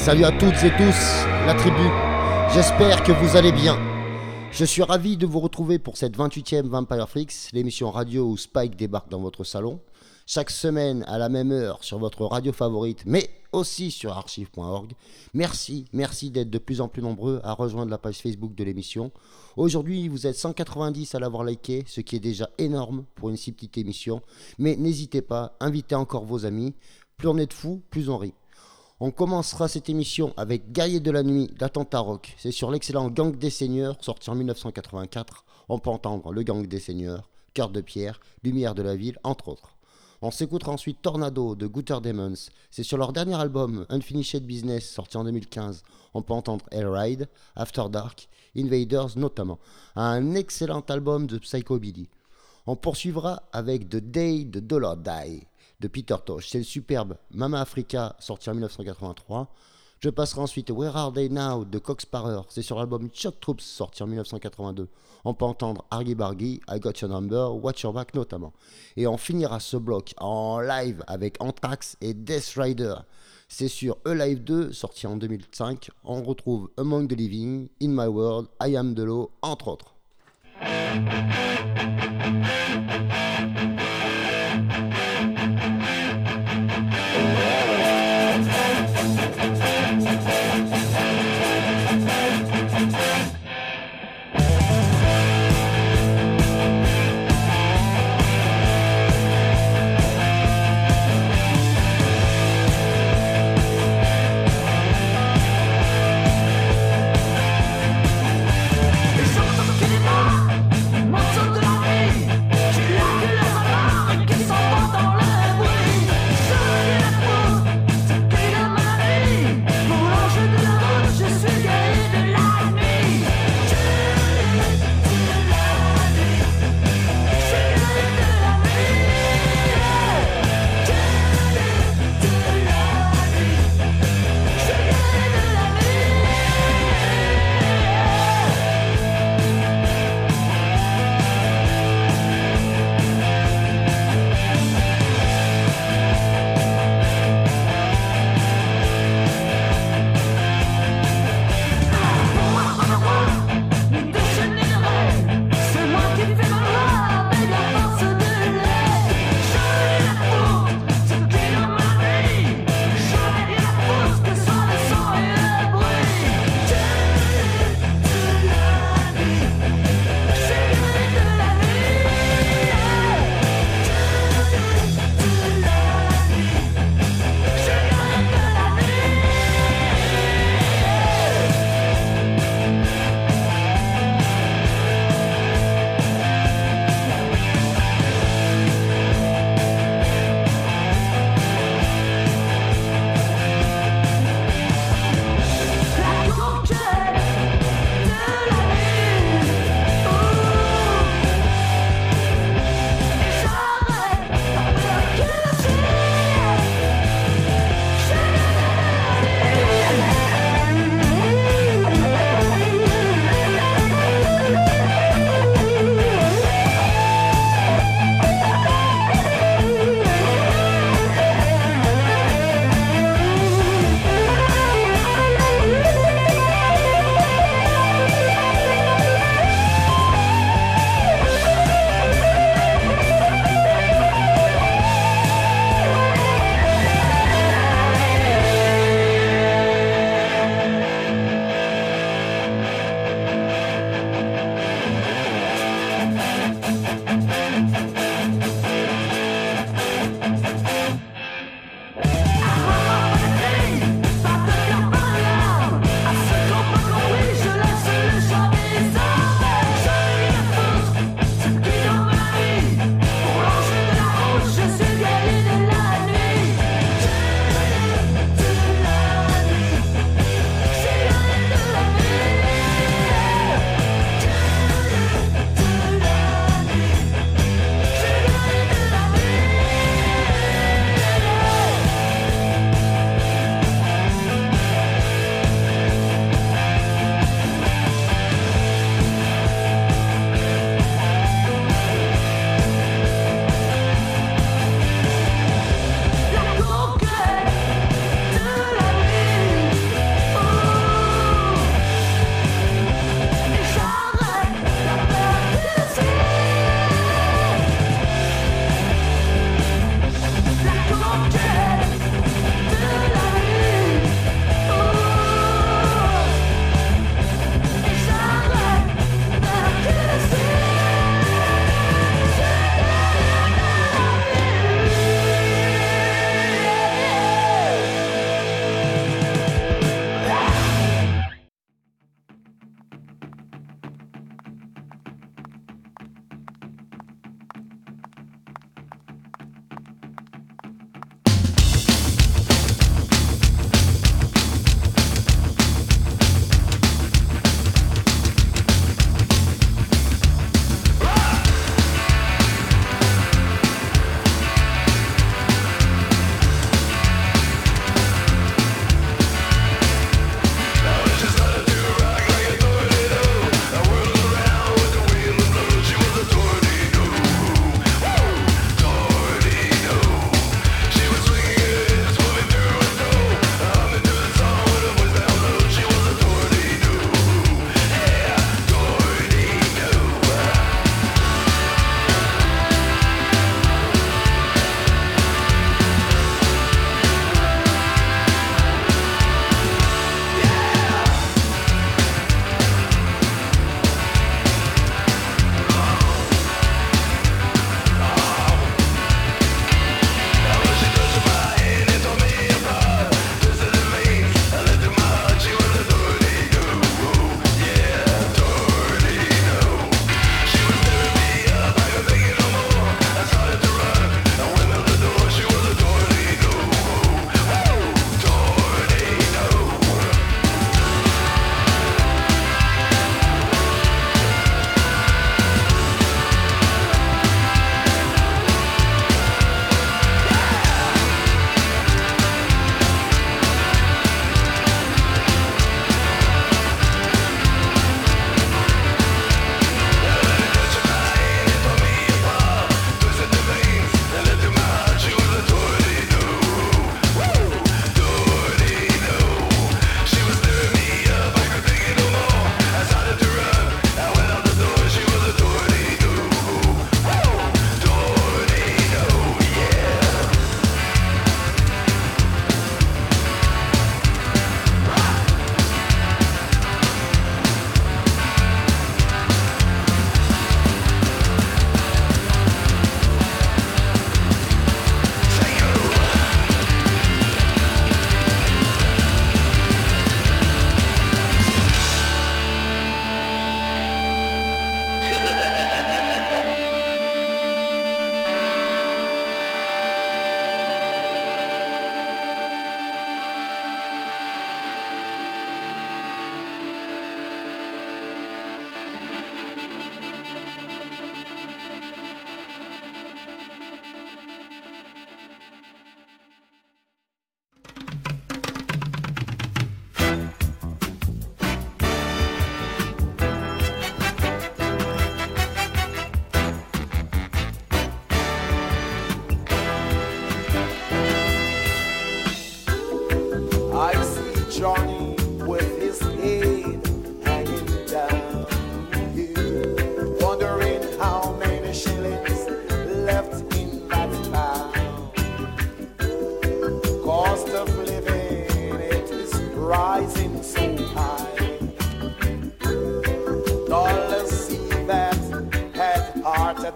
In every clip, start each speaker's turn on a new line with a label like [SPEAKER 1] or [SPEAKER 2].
[SPEAKER 1] Salut à toutes et tous, la tribu. J'espère que vous allez bien. Je suis ravi de vous retrouver pour cette 28e Vampire Freaks, l'émission radio où Spike débarque dans votre salon. Chaque semaine à la même heure sur votre radio favorite, mais aussi sur archive.org. Merci d'être de plus en plus nombreux à rejoindre la page Facebook de l'émission. Aujourd'hui, vous êtes 190 à l'avoir liké, ce qui est déjà énorme pour une si petite émission. Mais n'hésitez pas, invitez encore vos amis. Plus on est de fous, plus on rit. On commencera cette émission avec Guerrier de la Nuit d'Attentat Rock. C'est sur l'excellent Gang des Seigneurs, sorti en 1984. On peut entendre le Gang des Seigneurs, Cœur de Pierre, Lumière de la Ville, entre autres. On s'écoutera ensuite Tornado de Gutter Demons. C'est sur leur dernier album, Unfinished Business, sorti en 2015. On peut entendre Hellride, After Dark, Invaders notamment. Un excellent album de Psychobilly. On poursuivra avec The Day the Dollar Die de Peter Tosh. C'est le superbe Mama Africa, sorti en 1983. Je passerai ensuite Where Are They Now de Cox Sparrer. C'est sur l'album Shock Troops, sorti en 1982. On peut entendre Argy Bargy, I Got Your Number, Watch Your Back notamment. Et on finira ce bloc en live avec Anthrax et Death Rider. C'est sur E-Live 2, sorti en 2005. On retrouve Among the Living, In My World, I Am the Law, entre autres.
[SPEAKER 2] Les gens sont quasiment morceaux de la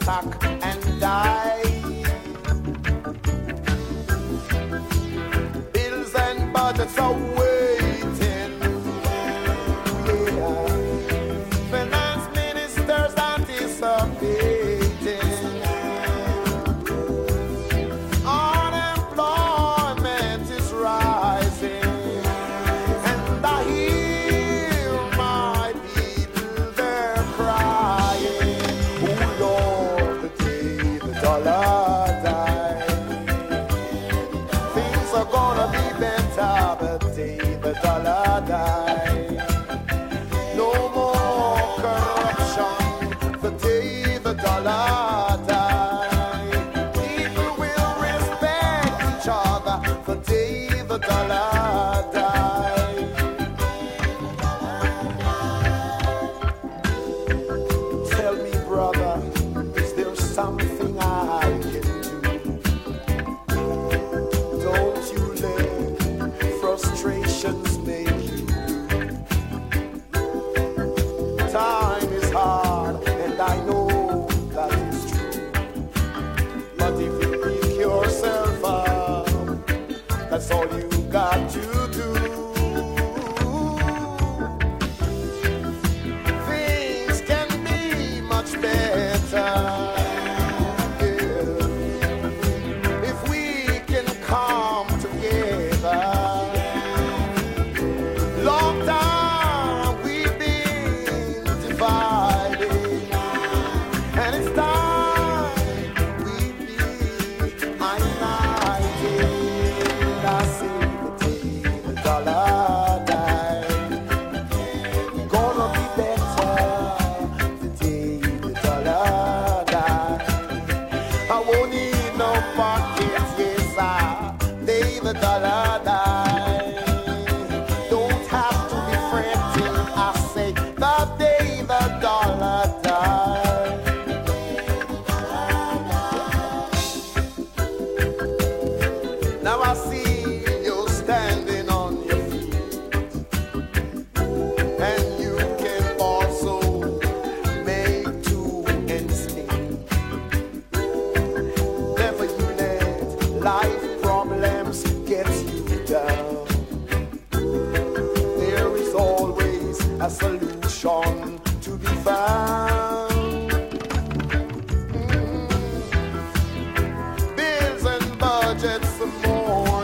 [SPEAKER 2] attack and die. Bills and budgets are waiting. Yeah. Finance ministers anticipating. Unemployment is rising. And I hear my people there crying. Oh Lord, the day the dollar dies. Things are gonna be better the day the dollar dies. No more corruption the day the dollar dies. People will respect each other the day the dollar dies. Tell me, brother, is there something I can do? Don't you let frustrations make you blue. Time is hard, and I know that is true. But if you pick yourself up, that's all you got to do. Things can be much better. Yeah. If we can come together. Long time we've been divided, and it's time we be united. I say the day the dollar dies, gonna be better the day the dollar dies. I won't need no pockets, yes, I day the dollar dies. Don't have to be fretting, I say the day the dollar dies. Now I see you standing on your feet, and you can also make two ends meet. Never you let life problems get you down. There is always a solution to be found. Bills and budgets some more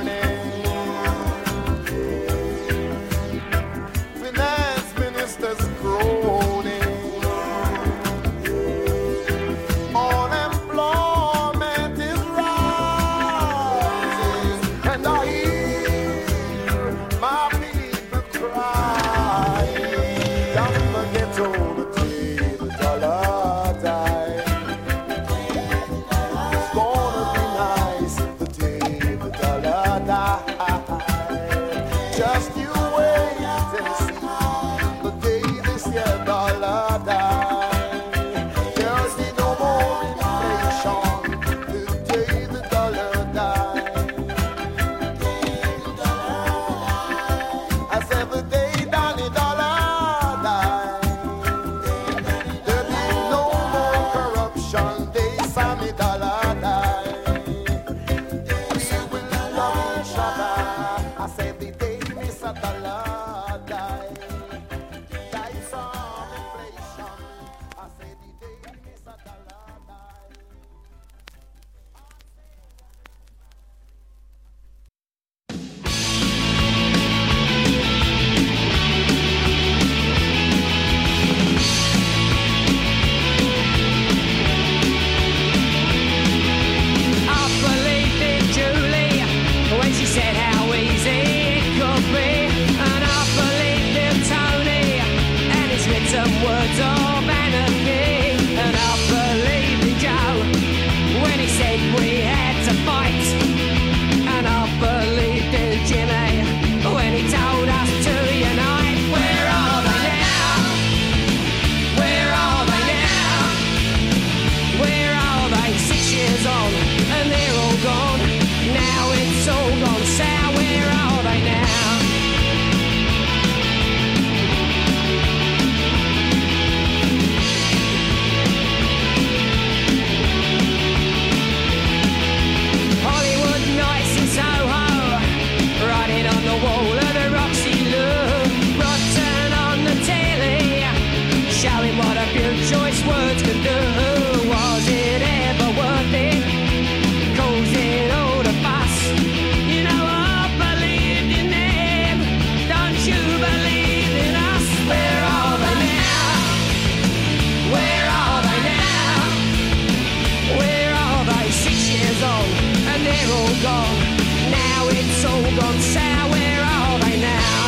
[SPEAKER 3] and they're all gone. Now it's all gone sour, where are they now?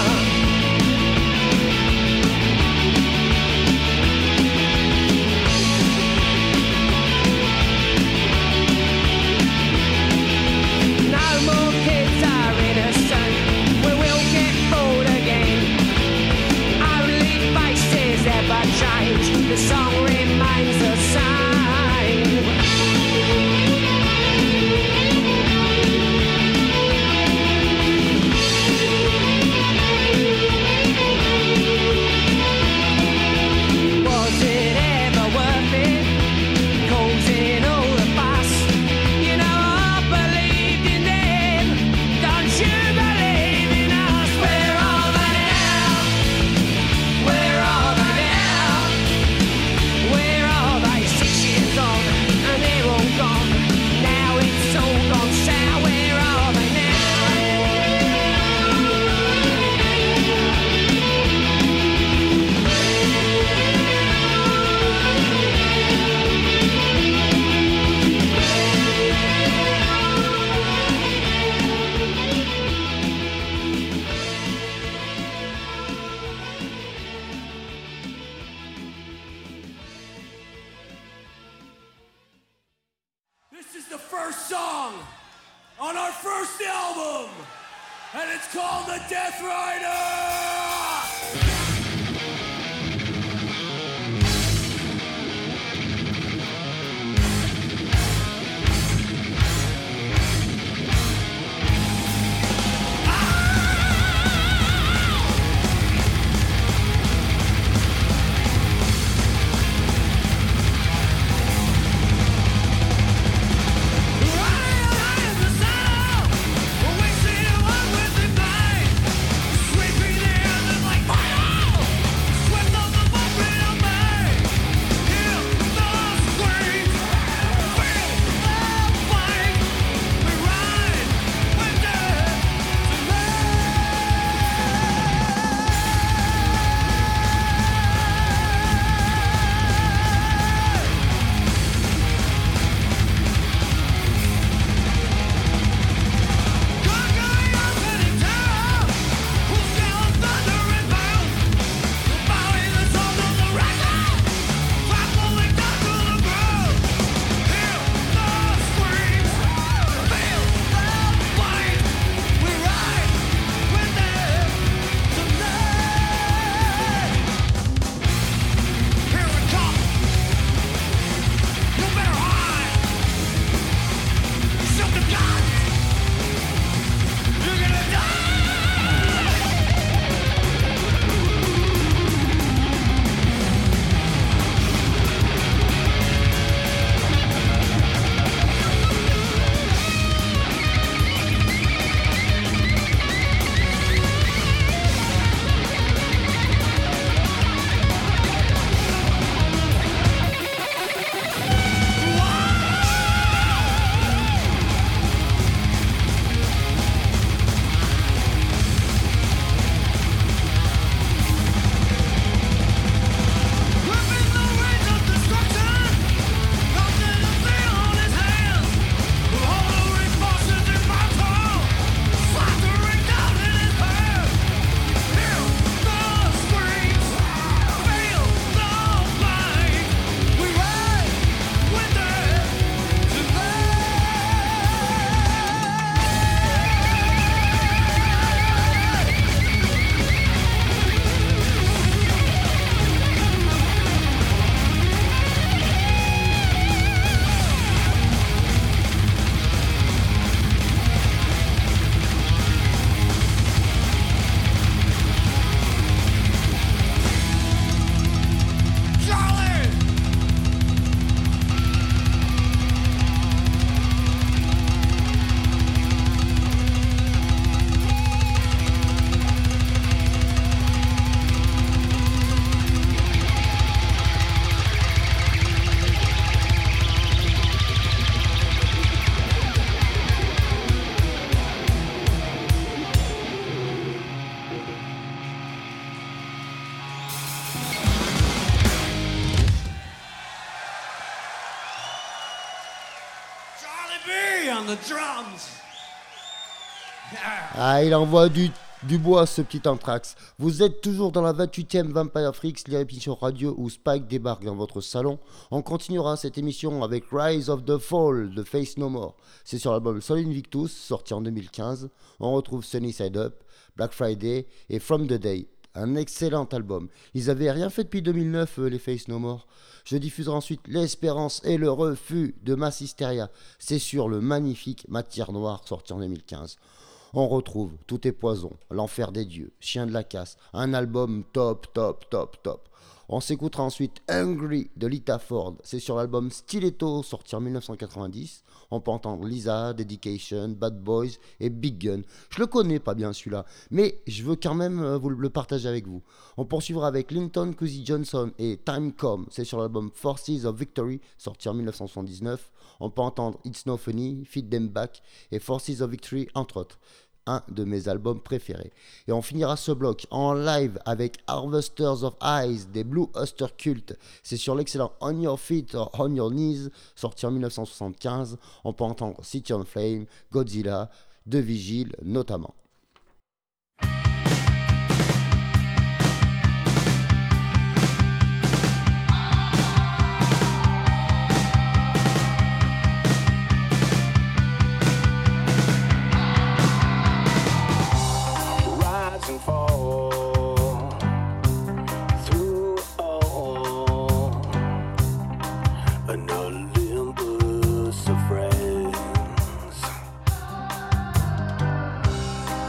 [SPEAKER 3] No more kids are innocent, we will get bored again. Only faces ever change, the song remains the same. Was it ever worth it, causing all the fuss? You know I believed in them, don't you believe in us? Where are they now? Where are they now? Where are they? 6 years on and they're all gone. Now it's all gone sour. Where are they now?
[SPEAKER 4] This is the first song on our first album, and it's called The Death Rider! Sweeping the air like fire! the drums.
[SPEAKER 1] Ah, il envoie du bois, ce petit Anthrax. Vous êtes toujours dans la 28e Vampire Freaks, l'émission radio où Spike débarque dans votre salon. On continuera cette émission avec Rise of the Fall de Face No More. C'est sur l'album Sol Invictus, sorti en 2015. On retrouve Sunny Side Up, Black Friday et From the Day. Un excellent album. Ils avaient rien fait depuis 2009, les Face No More. Je diffuserai ensuite L'Espérance et le Refus de Mass Hysteria. C'est sur le magnifique Matière Noire, sorti en 2015. On retrouve Tout est poison, L'Enfer des dieux, Chien de la casse, un album top. On s'écoutera ensuite Hungry de Lita Ford, c'est sur l'album Stiletto, sorti en 1990. On peut entendre Lisa, Dedication, Bad Boys et Big Gun. Je le connais pas bien celui-là, mais je veux quand même vous le partager avec vous. On poursuivra avec Linton Kwesi Johnson et Time Come, c'est sur l'album Forces of Victory, sorti en 1979. On peut entendre It's No Funny, Feed Them Back et Forces of Victory, entre autres. Un de mes albums préférés. Et on finira ce bloc en live avec Harvesters of Eyes des Blue Oyster Cult. C'est sur l'excellent On Your Feet or On Your Knees, sorti en 1975. On peut entendre City on Flame, Godzilla, The Vigil notamment.
[SPEAKER 2] And fall through all an Olympus of friends.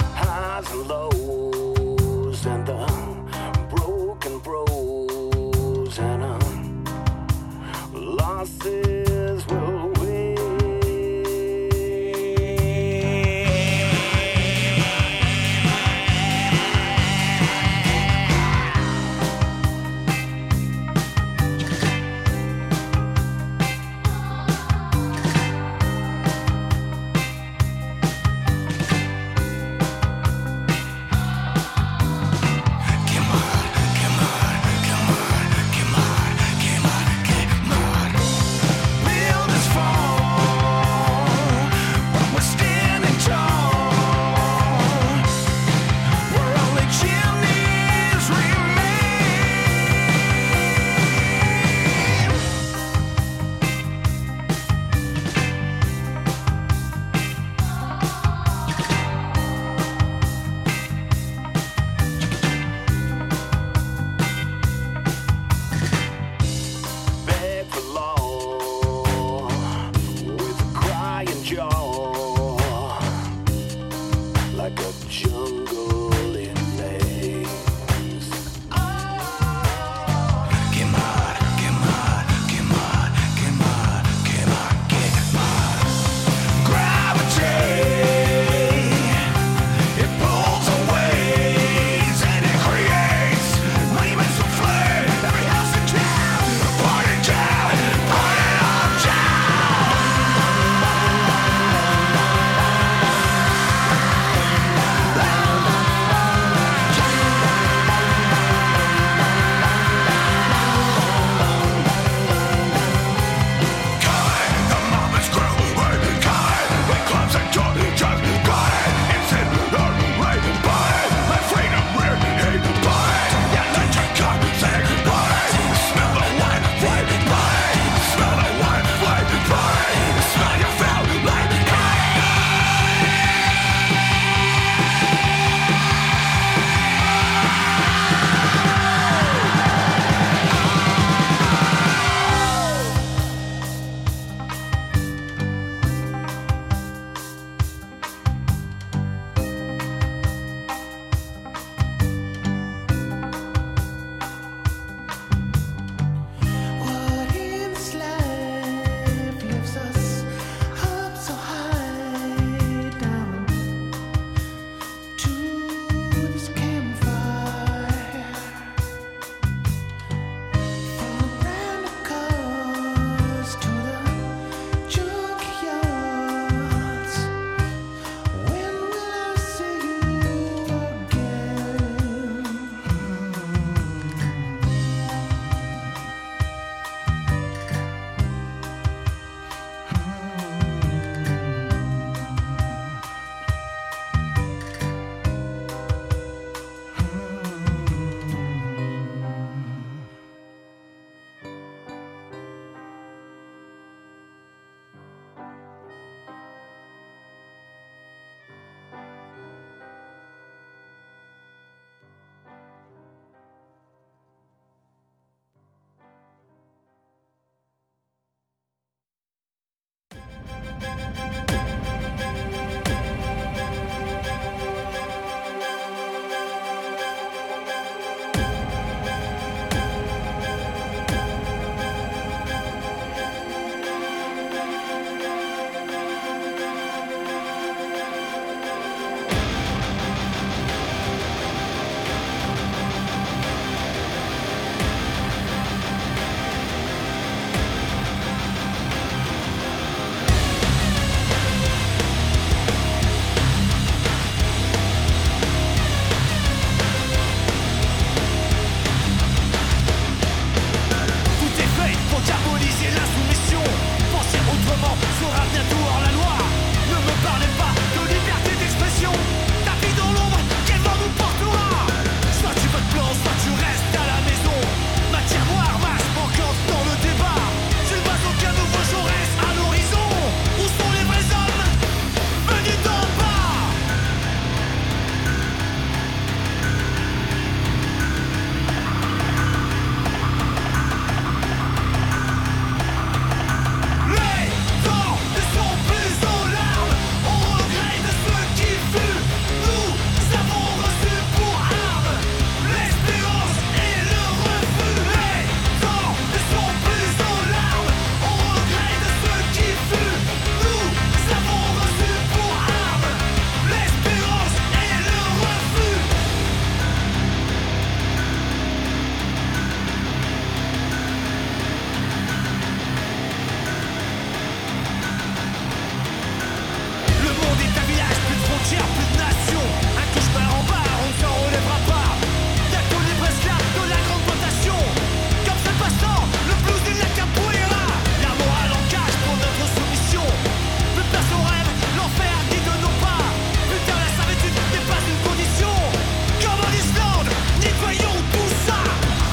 [SPEAKER 3] frontières, plus de nations. Un cauchemar en bas, on ne s'en relèvera pas. Y'a que les esclaves de la grande plantation. Comme ce passant, le blues et la capoeira. La morale en cache pour notre soumission. Plus place au rêve, l'enfer guide nos pas. Putain, la servitude n'est pas une condition. Comme en Islande, nettoyons tout ça.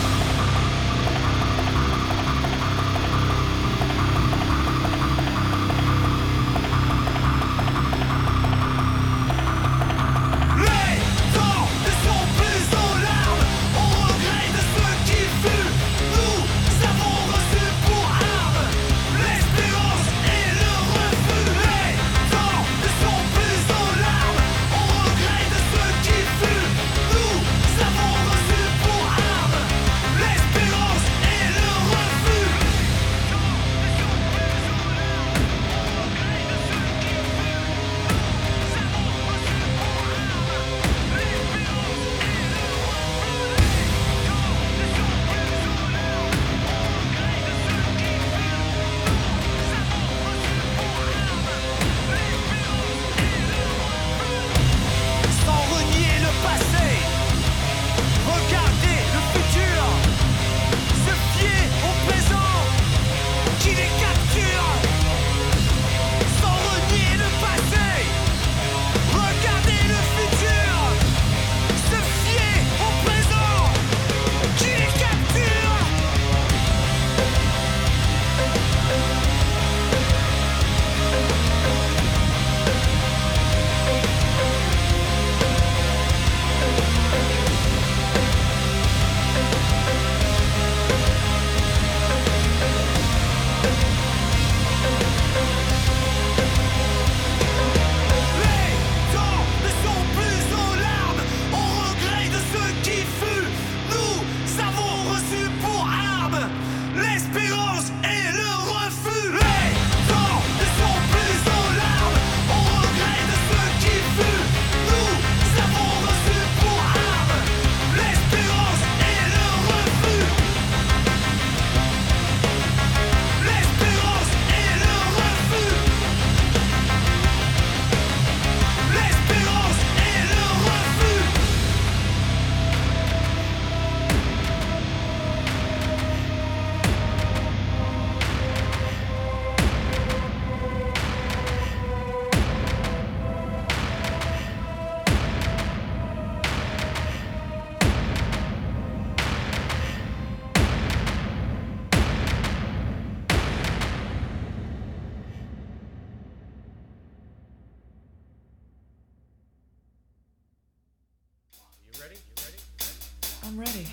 [SPEAKER 5] I'm ready.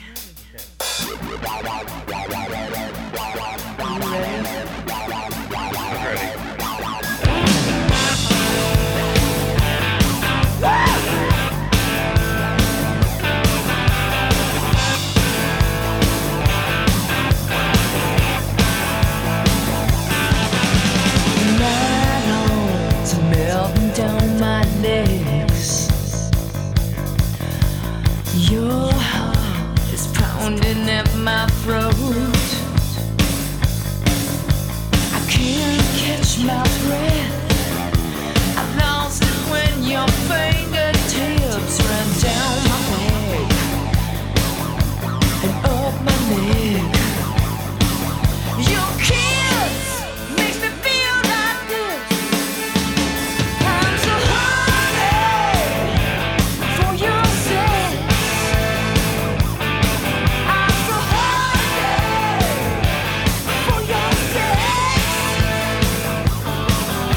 [SPEAKER 6] Melting down my legs. Your heart is pounding at my throat. I can't catch my breath. I lost it when your fingertips ran down my back and up my neck. Your kiss makes me feel like this. I'm so hungry for your sex. I'm so hungry for your sex.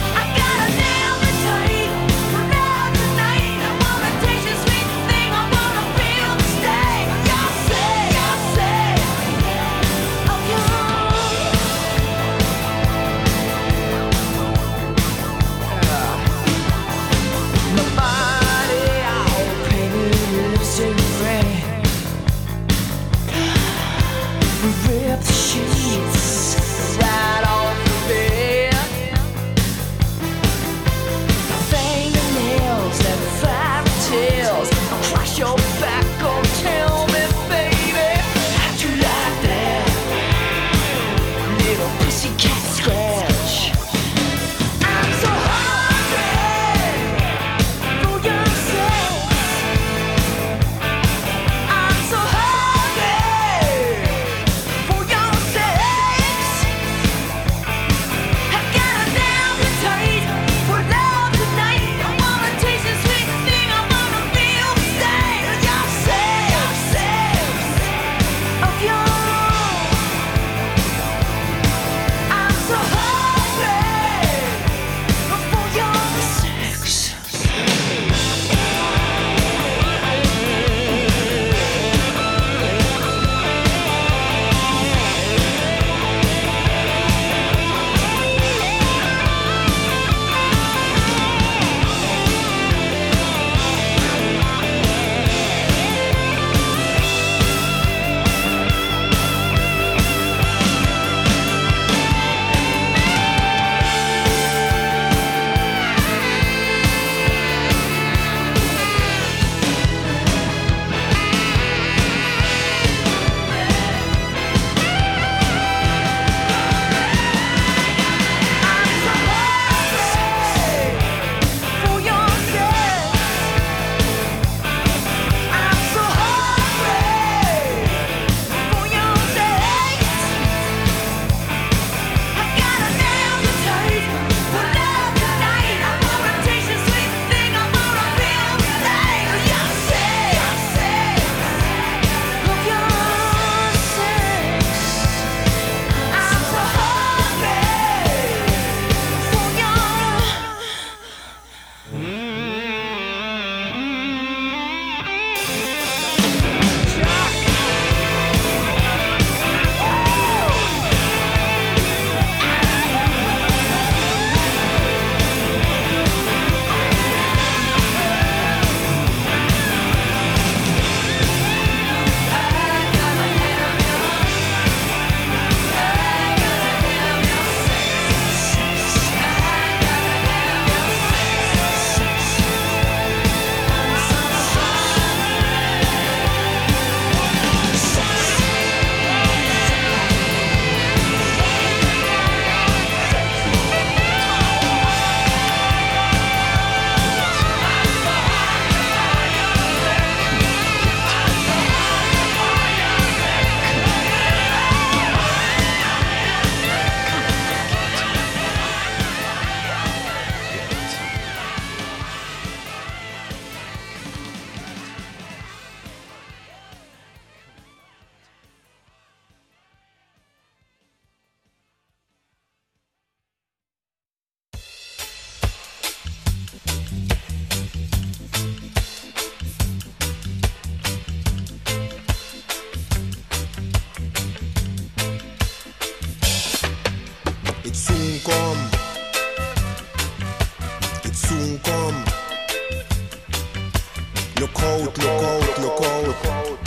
[SPEAKER 5] Look out, look out, look out.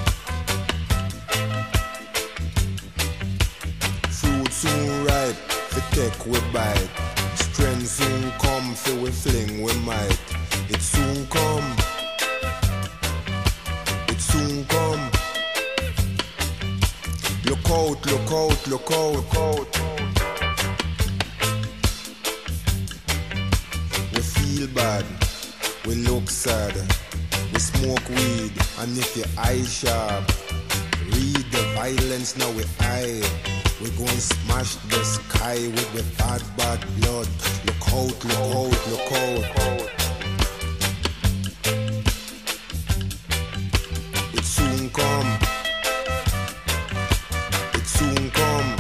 [SPEAKER 5] Fruit soon ripe, the tech we bite. Strength soon come, fi we fling we might. It soon come. It soon come. Look out, look out, look out, look out. We feel bad, we look sad, we smoke weed, and if your eye sharp, read the violence now we eye. We go and smash the sky with the bad, bad blood. Look out, look out, look out. It soon come. It soon come.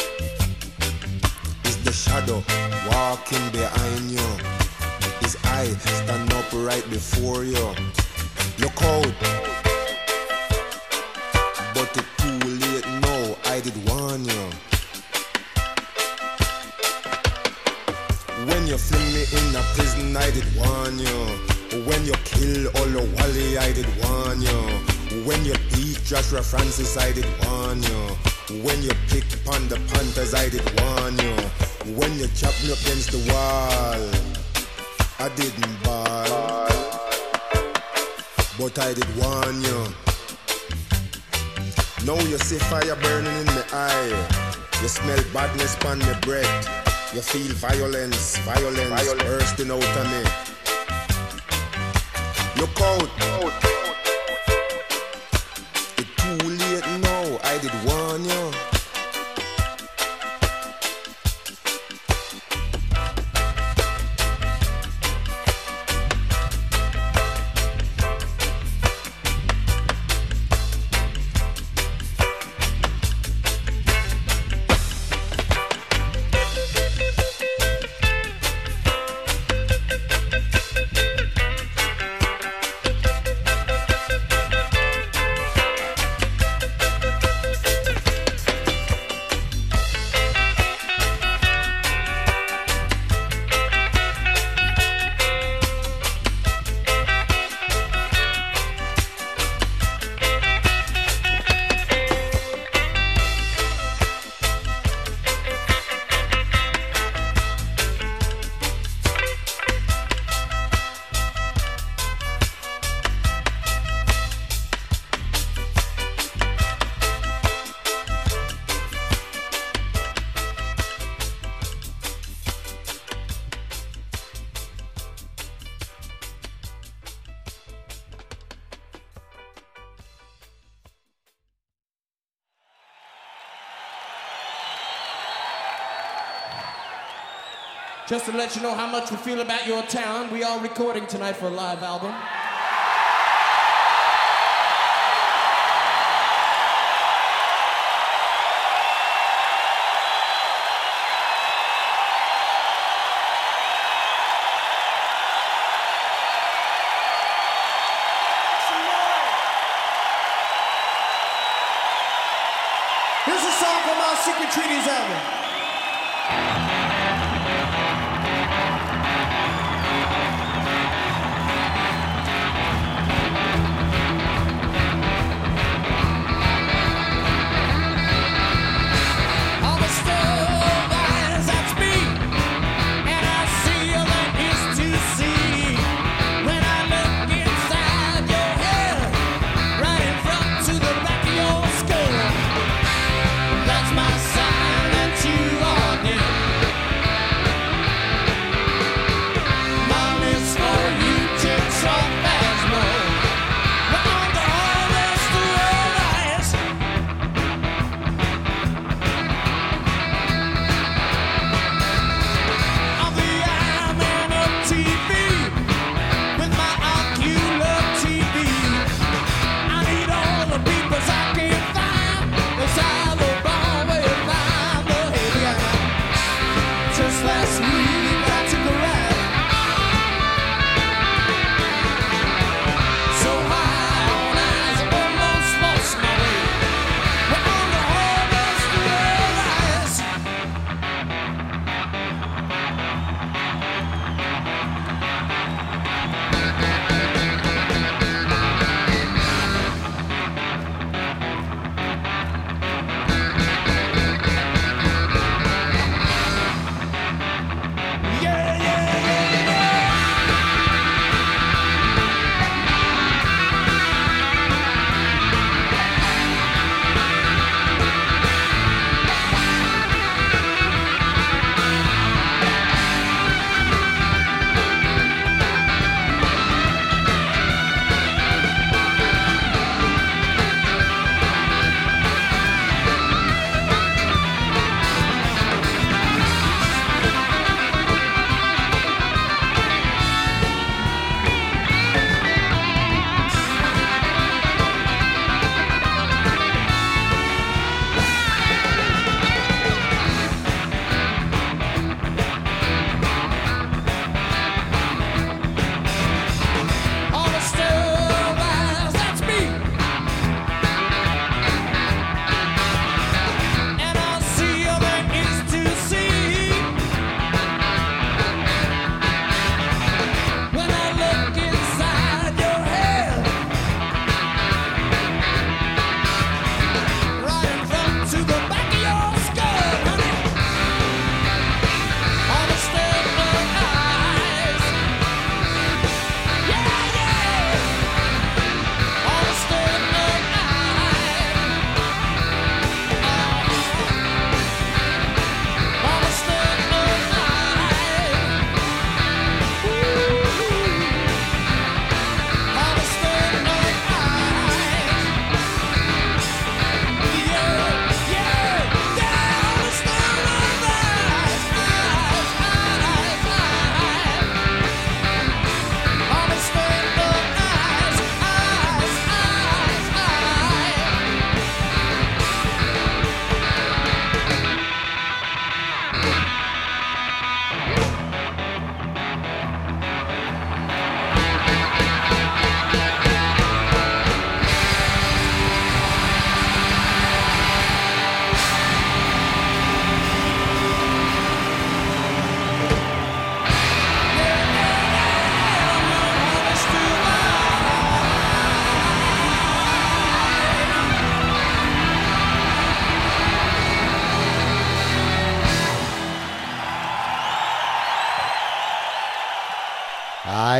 [SPEAKER 5] It's the shadow walking behind you. His eye stand up right before you. Look out. But it's too late now, I did warn you. When you fling me in a prison, I did warn you. When you kill Olo Wally, I did warn you. When you beat Joshua Francis, I did warn you. When you pick on the Panthers, I did warn you. When you chop me against the wall, I didn't ball, but I did warn you. Now you see fire burning in my eye. You smell badness on my breath. You feel violence, violence bursting out of me. Look out. It's too late now, I did warn you.
[SPEAKER 7] Just to let you know how much we feel about your town, we are recording tonight for a live album. Here's a song from our Secret Treaties album.
[SPEAKER 3] That's my sign that you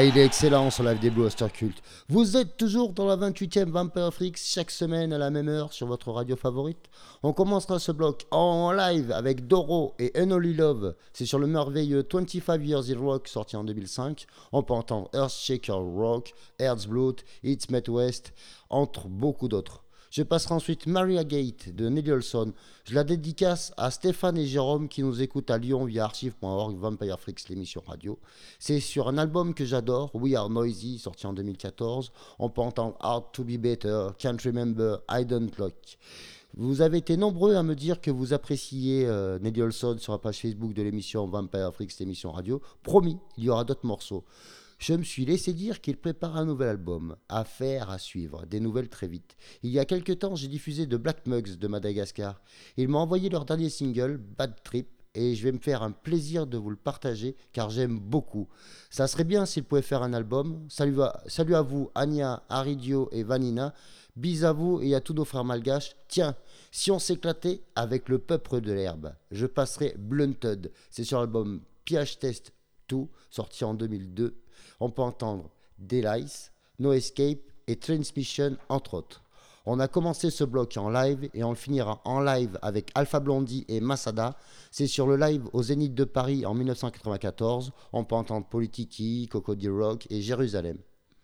[SPEAKER 1] il est excellent ce live des Blue Oyster Cult. Vous êtes toujours dans la 28e Vampire Freaks, chaque semaine à la même heure sur votre radio favorite. On commencera ce bloc en live avec Doro et Unholy Love. C'est sur le merveilleux 25 Years in Rock sorti en 2005. On peut entendre Earthshaker Rock, Herzblut, It's Met West, entre beaucoup d'autres. Je passerai ensuite Maria Gate de Nelly Olson. Je la dédicace à Stéphane et Jérôme qui nous écoutent à Lyon via archive.org, Vampire Freaks, l'émission radio. C'est sur un album que j'adore, We Are Noisy, sorti en 2014. On peut entendre Hard to Be Better, Can't Remember, I Don't Look. Vous avez été nombreux à me dire que vous appréciez Nelly Olson sur la page Facebook de l'émission Vampire Freaks, l'émission radio. Promis, il y aura d'autres morceaux. Je me suis laissé dire qu'il prépare un nouvel album, à faire, à suivre, des nouvelles très vite. Il y a quelques temps, j'ai diffusé The Black Mugs de Madagascar. Ils m'ont envoyé leur dernier single, Bad Trip, et je vais me faire un plaisir de vous le partager, car j'aime beaucoup. Ça serait bien s'ils pouvaient faire un album. Salut à vous, Anya, Aridio et Vanina. Bis à vous et à tous nos frères malgaches. Tiens, si on s'éclatait avec le peuple de l'herbe, je passerai Blunted. C'est sur l'album PH Test 2, sorti en 2002. On peut entendre Delice, No Escape et Transmission, entre autres. On a commencé ce bloc en live et on le finira en live avec Alpha Blondie et Masada. C'est sur le live au Zénith de Paris en 1994. On peut entendre Politiki, Cocody Rock et Jérusalem.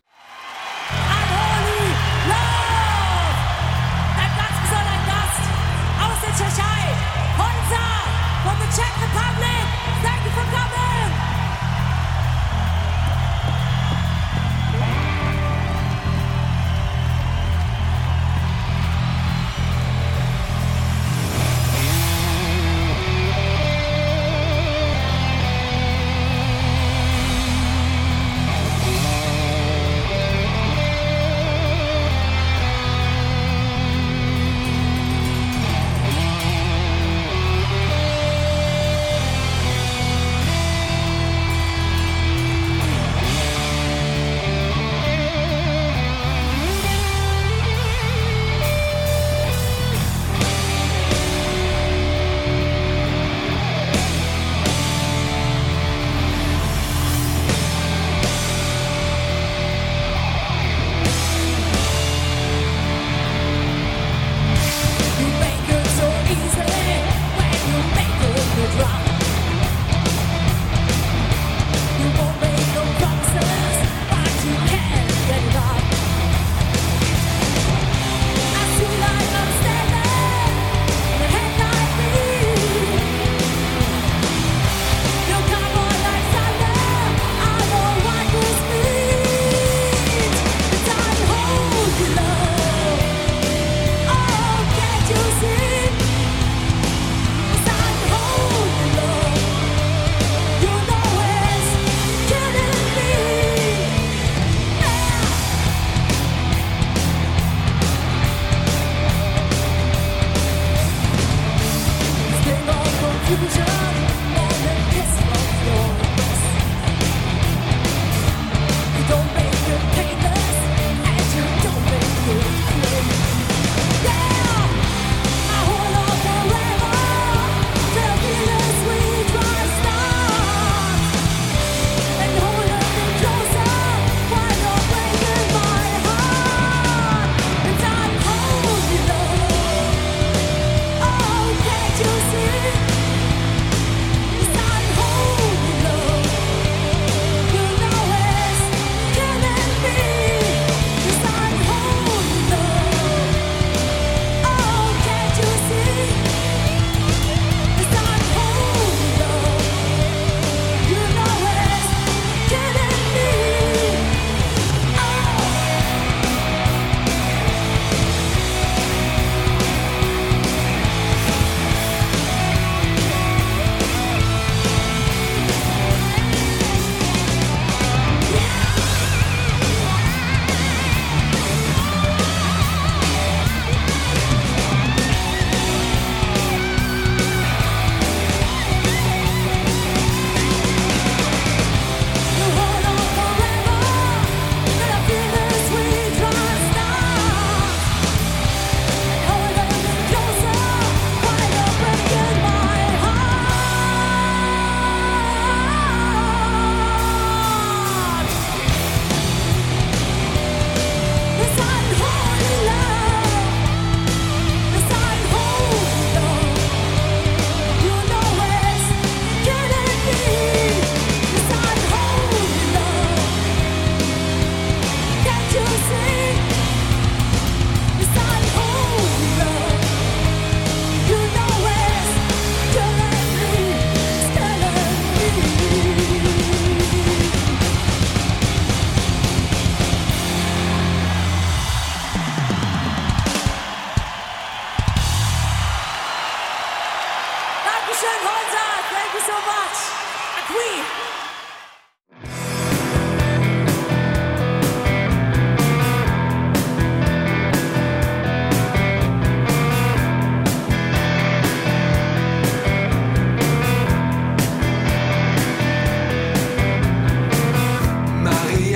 [SPEAKER 3] Unholy Love! Der ganz besondere Gast aus der Tschechei, Honza from the Czech Republic. Thank you for coming!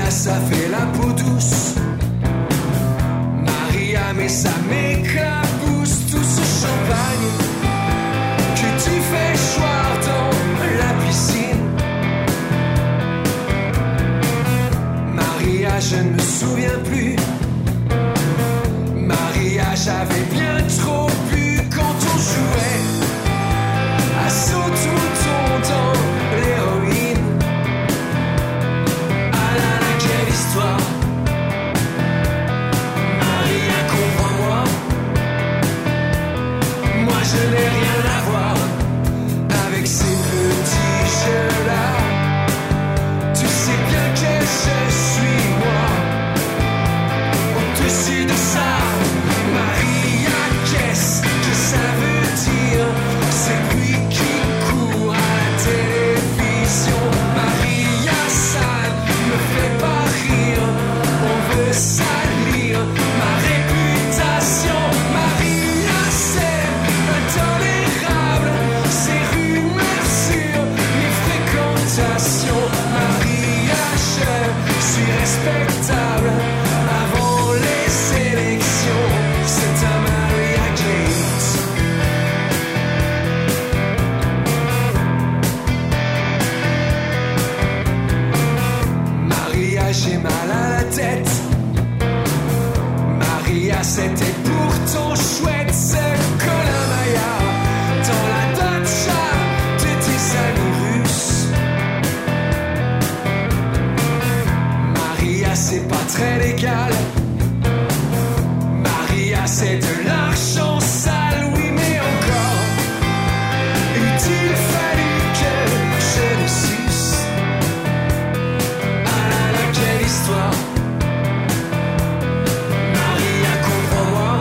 [SPEAKER 8] Maria, ça fait la peau douce. Maria, mais ça m'éclabousse tout ce champagne que tu fais choir dans la piscine. Maria, je ne me souviens plus. Maria, j'avais bien trop bu quand on jouait à saute-mouton dans l'héroïne. Ah là là, quelle histoire. Maria, comprends-moi. Moi, je n'ai rien à voir avec ces petits jeux-là. Tu sais bien que je suis moi. Au-dessus de ça, Maria, qu'est-ce que ça veut dire? C'est lui qui court à la télévision. Maria, ça ne me fait pas rire. On veut salir ma réputation. Maria, c'est intolérable. Ces rumeurs sur mes fréquentations. Maria, je suis respectable. Avant les élections, c'est un Maria Gate. Maria, j'ai mal à la tête. Maria, c'était pourtant chouette ce Colin Maillard dans la dacha de tes amis russes. Maria, c'est pas très légal. Maria, c'est de l'argent sale, oui, mais encore. Eût-il fallu que je le suce? Ah là là, quelle histoire. Maria, comprends-moi.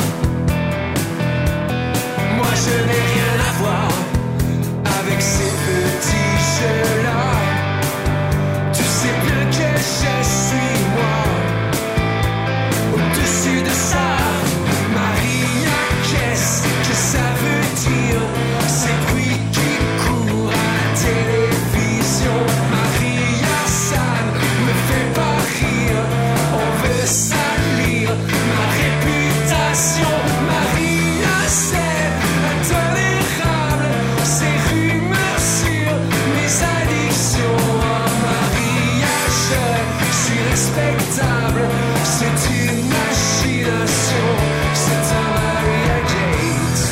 [SPEAKER 8] Moi, je n'ai rien à voir avec ces petits jeux-là. Tu sais bien que je suis moi. Au-dessus de ça, Maria, qu'est-ce que ça veut dire? Ces bruits qui courent à la télévision. Maria, ça ne me fait pas rire. On veut salir ma réputation. Maria, c'est intolérable. Ces rumeurs sur mes addictions. Oh, Maria, je suis respectable. C'est une machination. C'est un Maria Gate.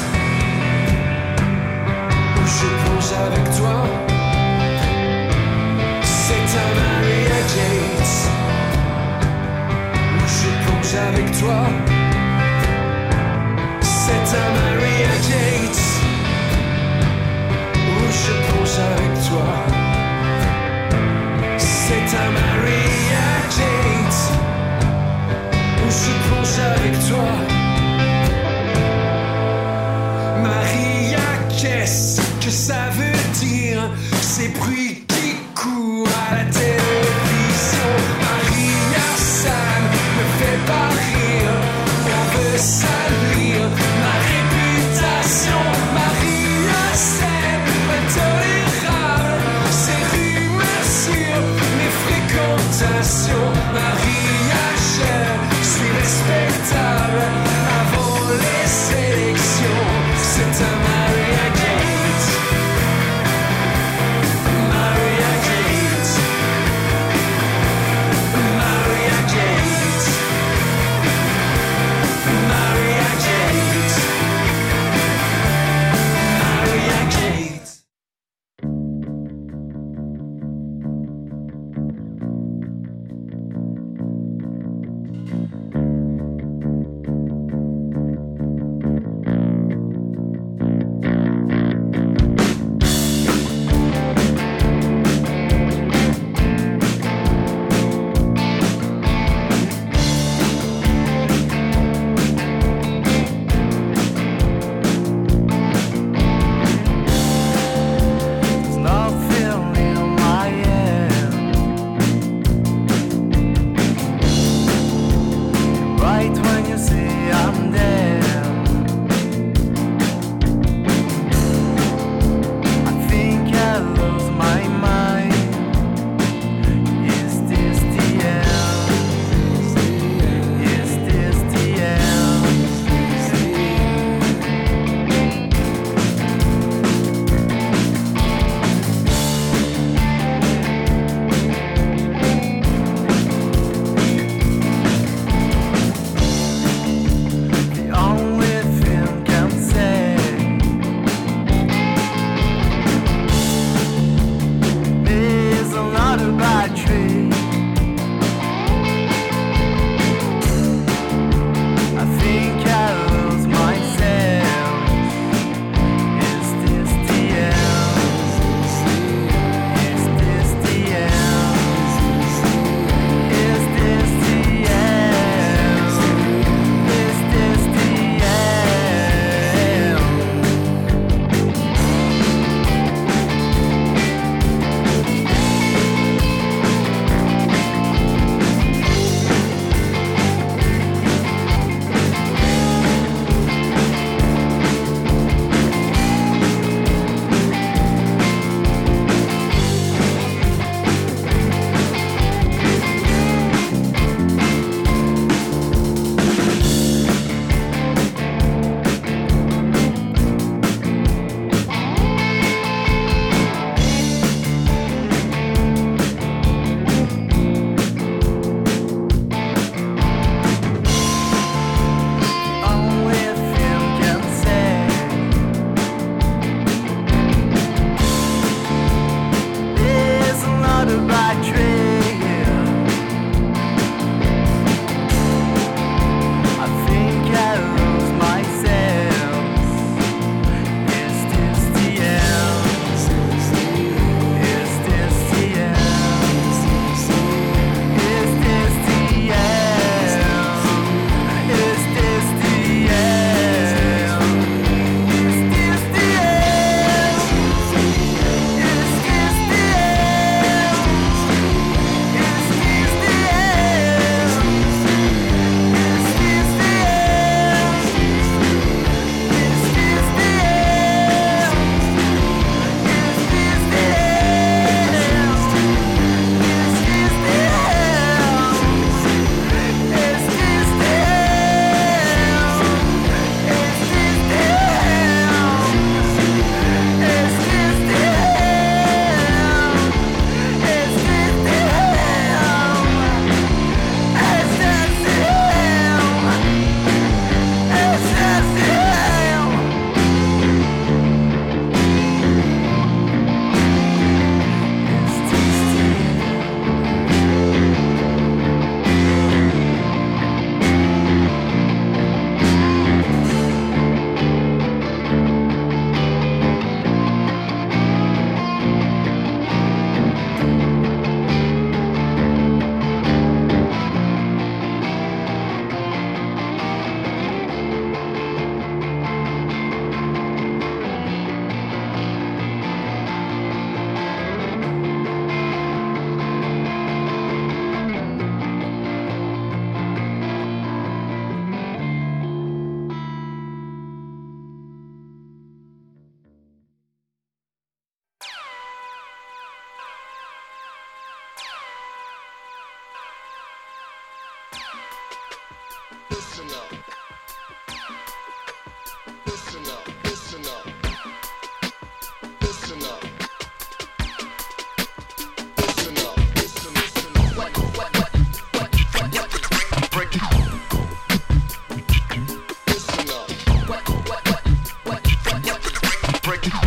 [SPEAKER 8] Où je plonge avec toi. C'est un Maria Gate. Où je plonge avec toi. C'est un Maria Gate. Où je plonge avec toi. C'est un Maria Gate. Où je plonge avec toi. Maria, qu'est-ce que ça veut dire? Ces bruits qui courent à la télévision. Maria, ça ne me fait pas rire. On veut salir ma réputation. Maria, c'est intolérable. Ces rumeurs sur mes fréquentations. Maria, je suis respectable. Avant les élections, c'est un Maria Gate. Maria Gate. Maria Gate. Maria Gate. Maria Gate.
[SPEAKER 5] Listen up. Listen up. Listen up. Listen up. Listen up. Listen, listen up. What? Break it. Listen up. What? Break it.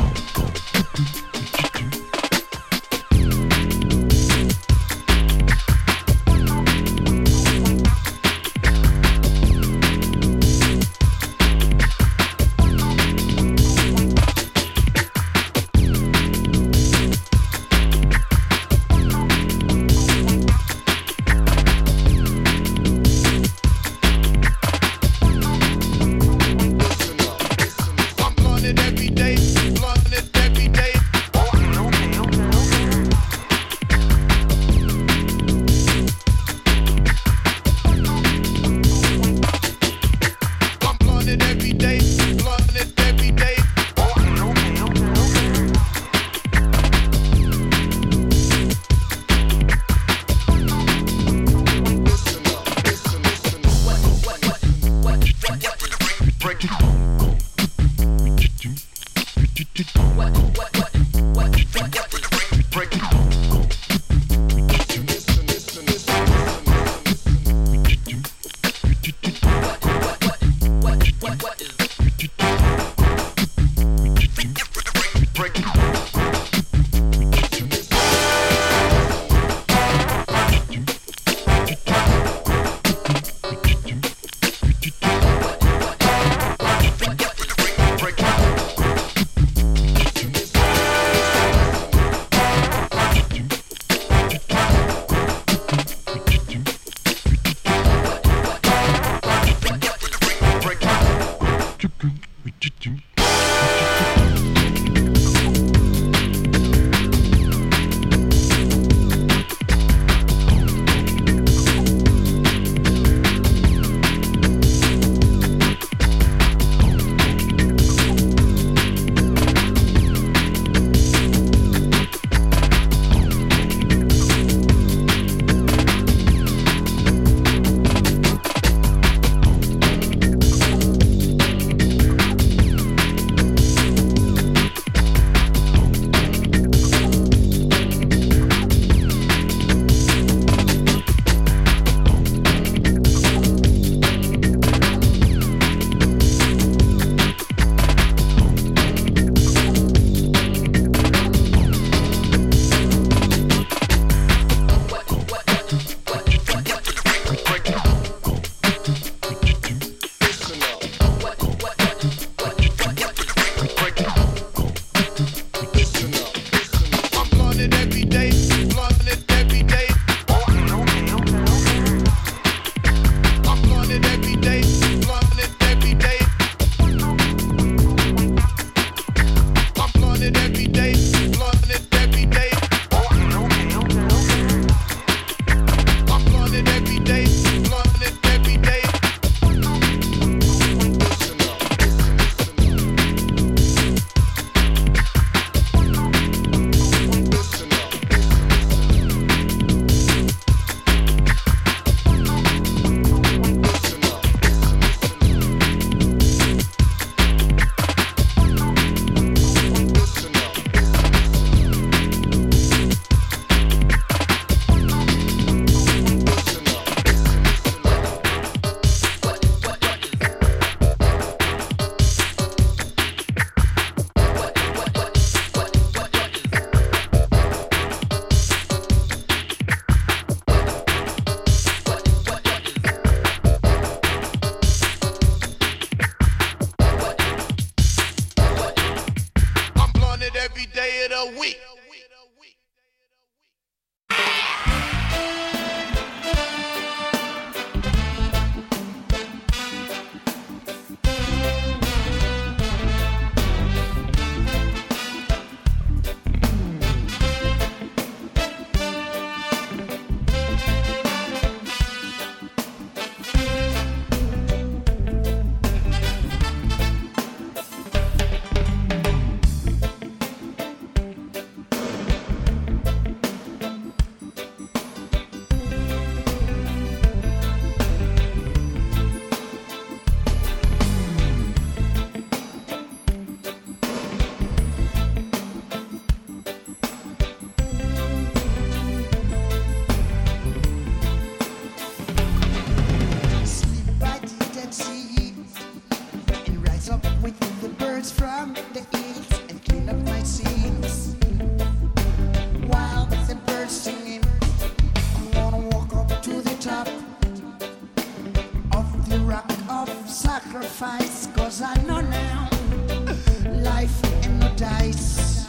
[SPEAKER 9] sacrifice, cause I know now life ain't no dice.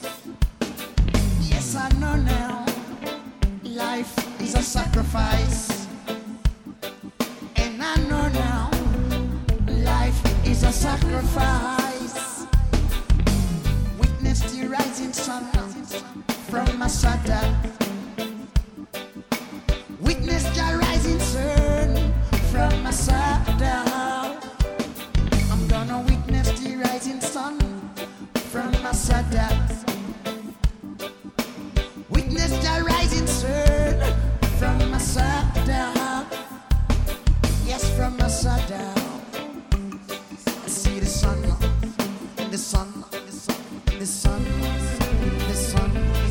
[SPEAKER 9] Yes, I know now life is a sacrifice. And I know now life is a sacrifice. Witness the rising sun from Masada. Witness the rising sun from Masada. I'm gonna witness the rising sun from Masada. Witness the rising sun from Masada. Yes, from Masada. I see the sun, the sun, the sun, the sun, the sun.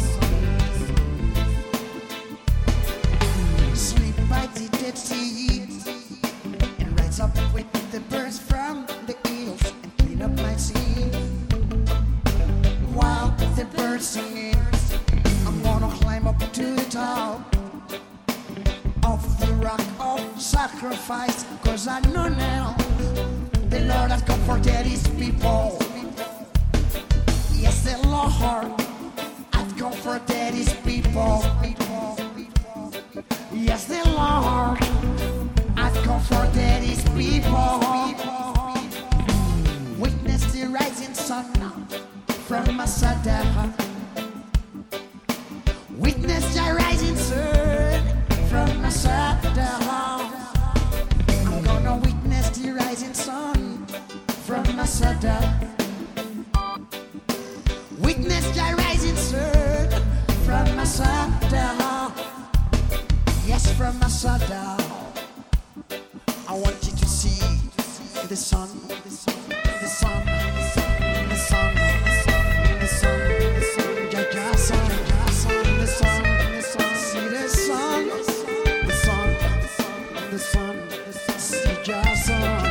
[SPEAKER 9] Sleep by the dead sea and rise up with the birds from the hills and clean up my sea. While the birds singing, I'm gonna climb up to the top of the rock of sacrifice, cause I know now the Lord has comforted his people. Yes, the Lord has comforted his people. Yes, the Lord has comforted his people. Witness the rising sun from Masada. Witness the rising sun from Masada. I'm gonna witness the rising sun from Masada. Witness the rising sun from Masada. Yes, from Masada. I want you to see the sun, the sun, the sun, the sun, the sun, the sun, Jaja sun, the sun, the sun, see the sun, the sun, the sun, see Jaja sun.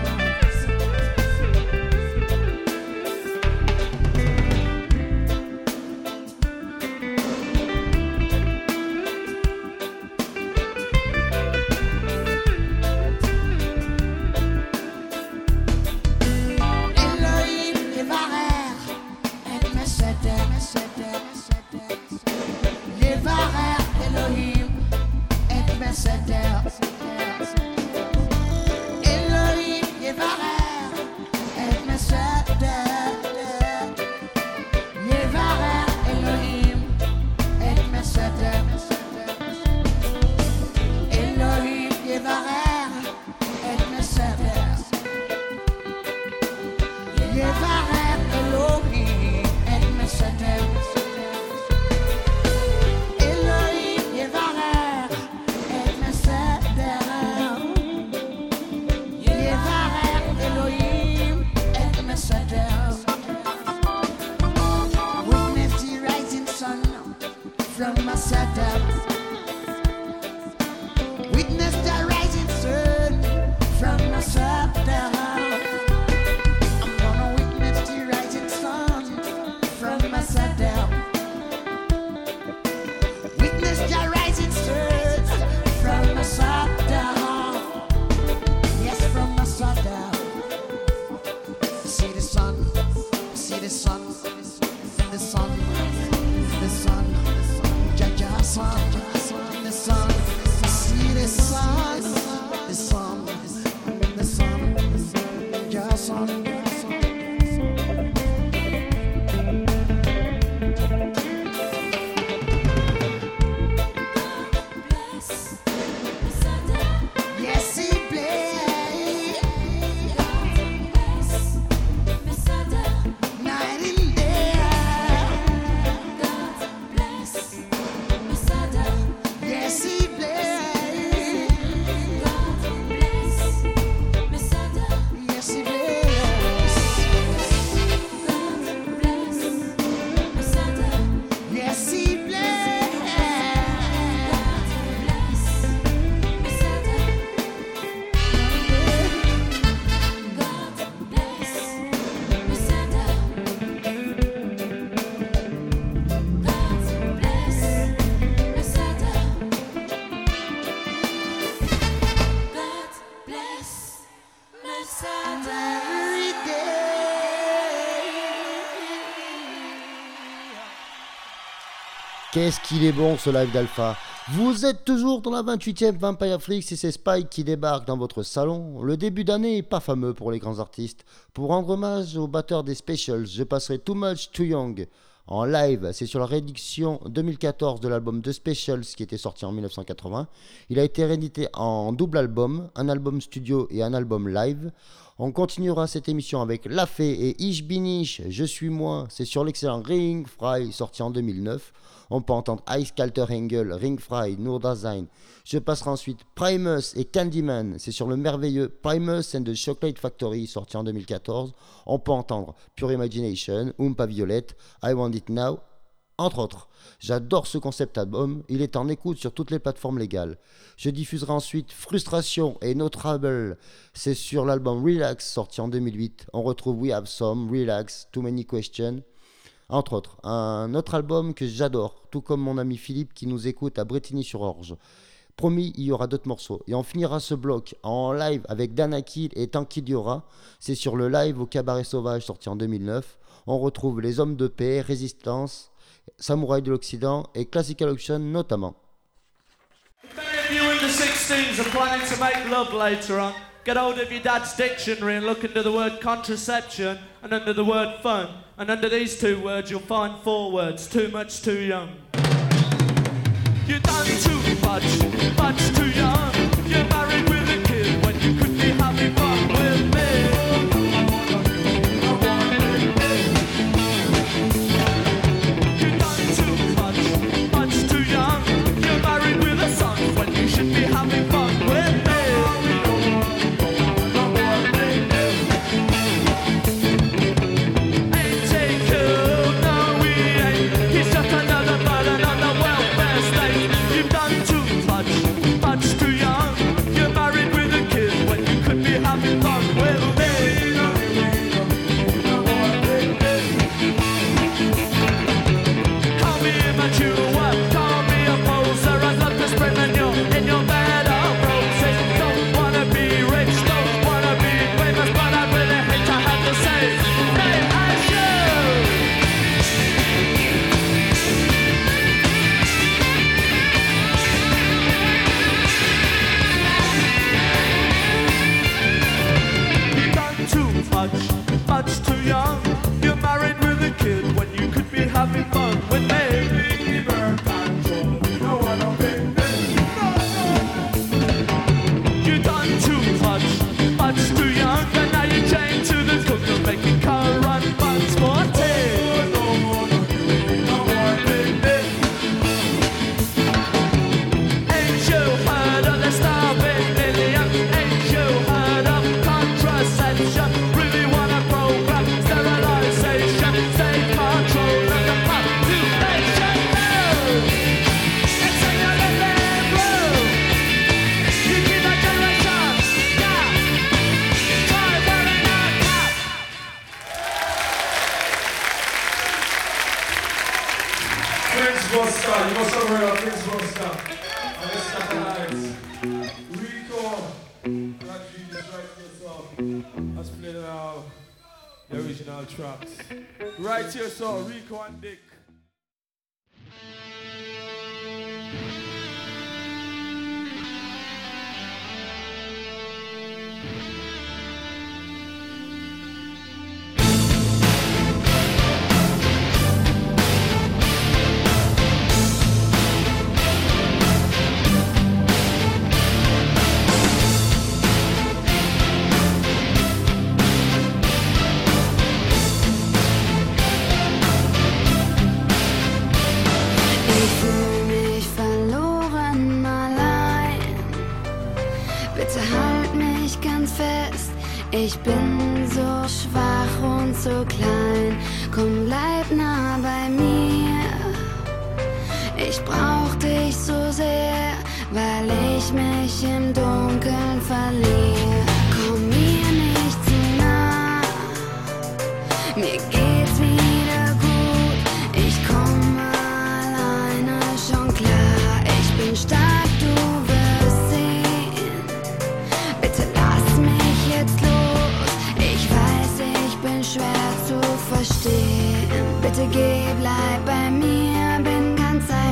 [SPEAKER 9] Witness the rising sun from Masada. I'm gonna witness the rising sun from Masada. Witness the rising sun from Masada. Yes, from Masada. See the sun, see the sun, the sun, the sun, Jaja sun, the sun, see the sun.
[SPEAKER 1] Qu'est-ce qu'il est bon ce live d'Alpha. Vous êtes toujours dans la 28e Vampire Flix et c'est Spike qui débarque dans votre salon. Le début d'année est pas fameux pour les grands artistes. Pour rendre hommage au batteur des Specials, je passerai Too Much Too Young en live. C'est sur la réédition 2014 de l'album The Specials qui était sorti en 1980. Il a été réédité en double album, un album studio et un album live. On continuera cette émission avec La Fée et Ich Bin Ich, Je suis moi. C'est sur l'excellent Ring Fry sorti en 2009. On peut entendre Eiskalter Engel, Ring Fry, Nur Dasein. Je passerai ensuite Primus et Candyman. C'est sur le merveilleux Primus and the Chocolate Factory sorti en 2014. On peut entendre Pure Imagination, Oompa Violette, I Want It Now, entre autres. J'adore ce concept album, il est en écoute sur toutes les plateformes légales. Je diffuserai ensuite Frustration et No Trouble, c'est sur l'album Relax sorti en 2008. On retrouve We Have Some, Relax, Too Many Questions, entre autres. Un autre album que j'adore, tout comme mon ami Philippe qui nous écoute à Bretigny-sur-Orge. Promis, il y aura d'autres morceaux. Et on finira ce bloc en live avec Dana Kid et Tanki Diora. C'est sur le live au Cabaret Sauvage sorti en 2009. On retrouve Les Hommes de Paix, Résistance, Samouraï de l'Occident et Classical Auction notamment.
[SPEAKER 10] If any of you in the 16s are planning to make love later on, get hold of your dad's dictionary and look under the word contraception and under the word fun. And under these two words you'll find 4 words, too much too young. You're done too much too young. You're married with a kid when you could be having fun with me. Having fun with me. Birth control. No one will pay me. You done too much too young, and now you're chained to the cooker, making currant buns for tea. No more baby. Ain't you heard of the starving million? Ain't you heard of contraception? Really wanna program sterilization, save control.
[SPEAKER 11] Buster, you must have heard of Prince Buster. And let's start the lights. Rico, that beat is right to yourself. Let's play the original tracks. Right here, so Rico and Dick.
[SPEAKER 12] Ich bin so schwach und so klein, komm bleib nah bei mir. Ich brauch dich so sehr, weil ich mich im Dunkeln verliere. Komm mir nicht zu nah, mir geht's wieder gut. Ich komme alleine schon klar, ich bin stark, du wirst sehen. Bitte lass mich jetzt los. Schwer zu verstehen. Bitte geh, bleib bei mir, bin ganz allein.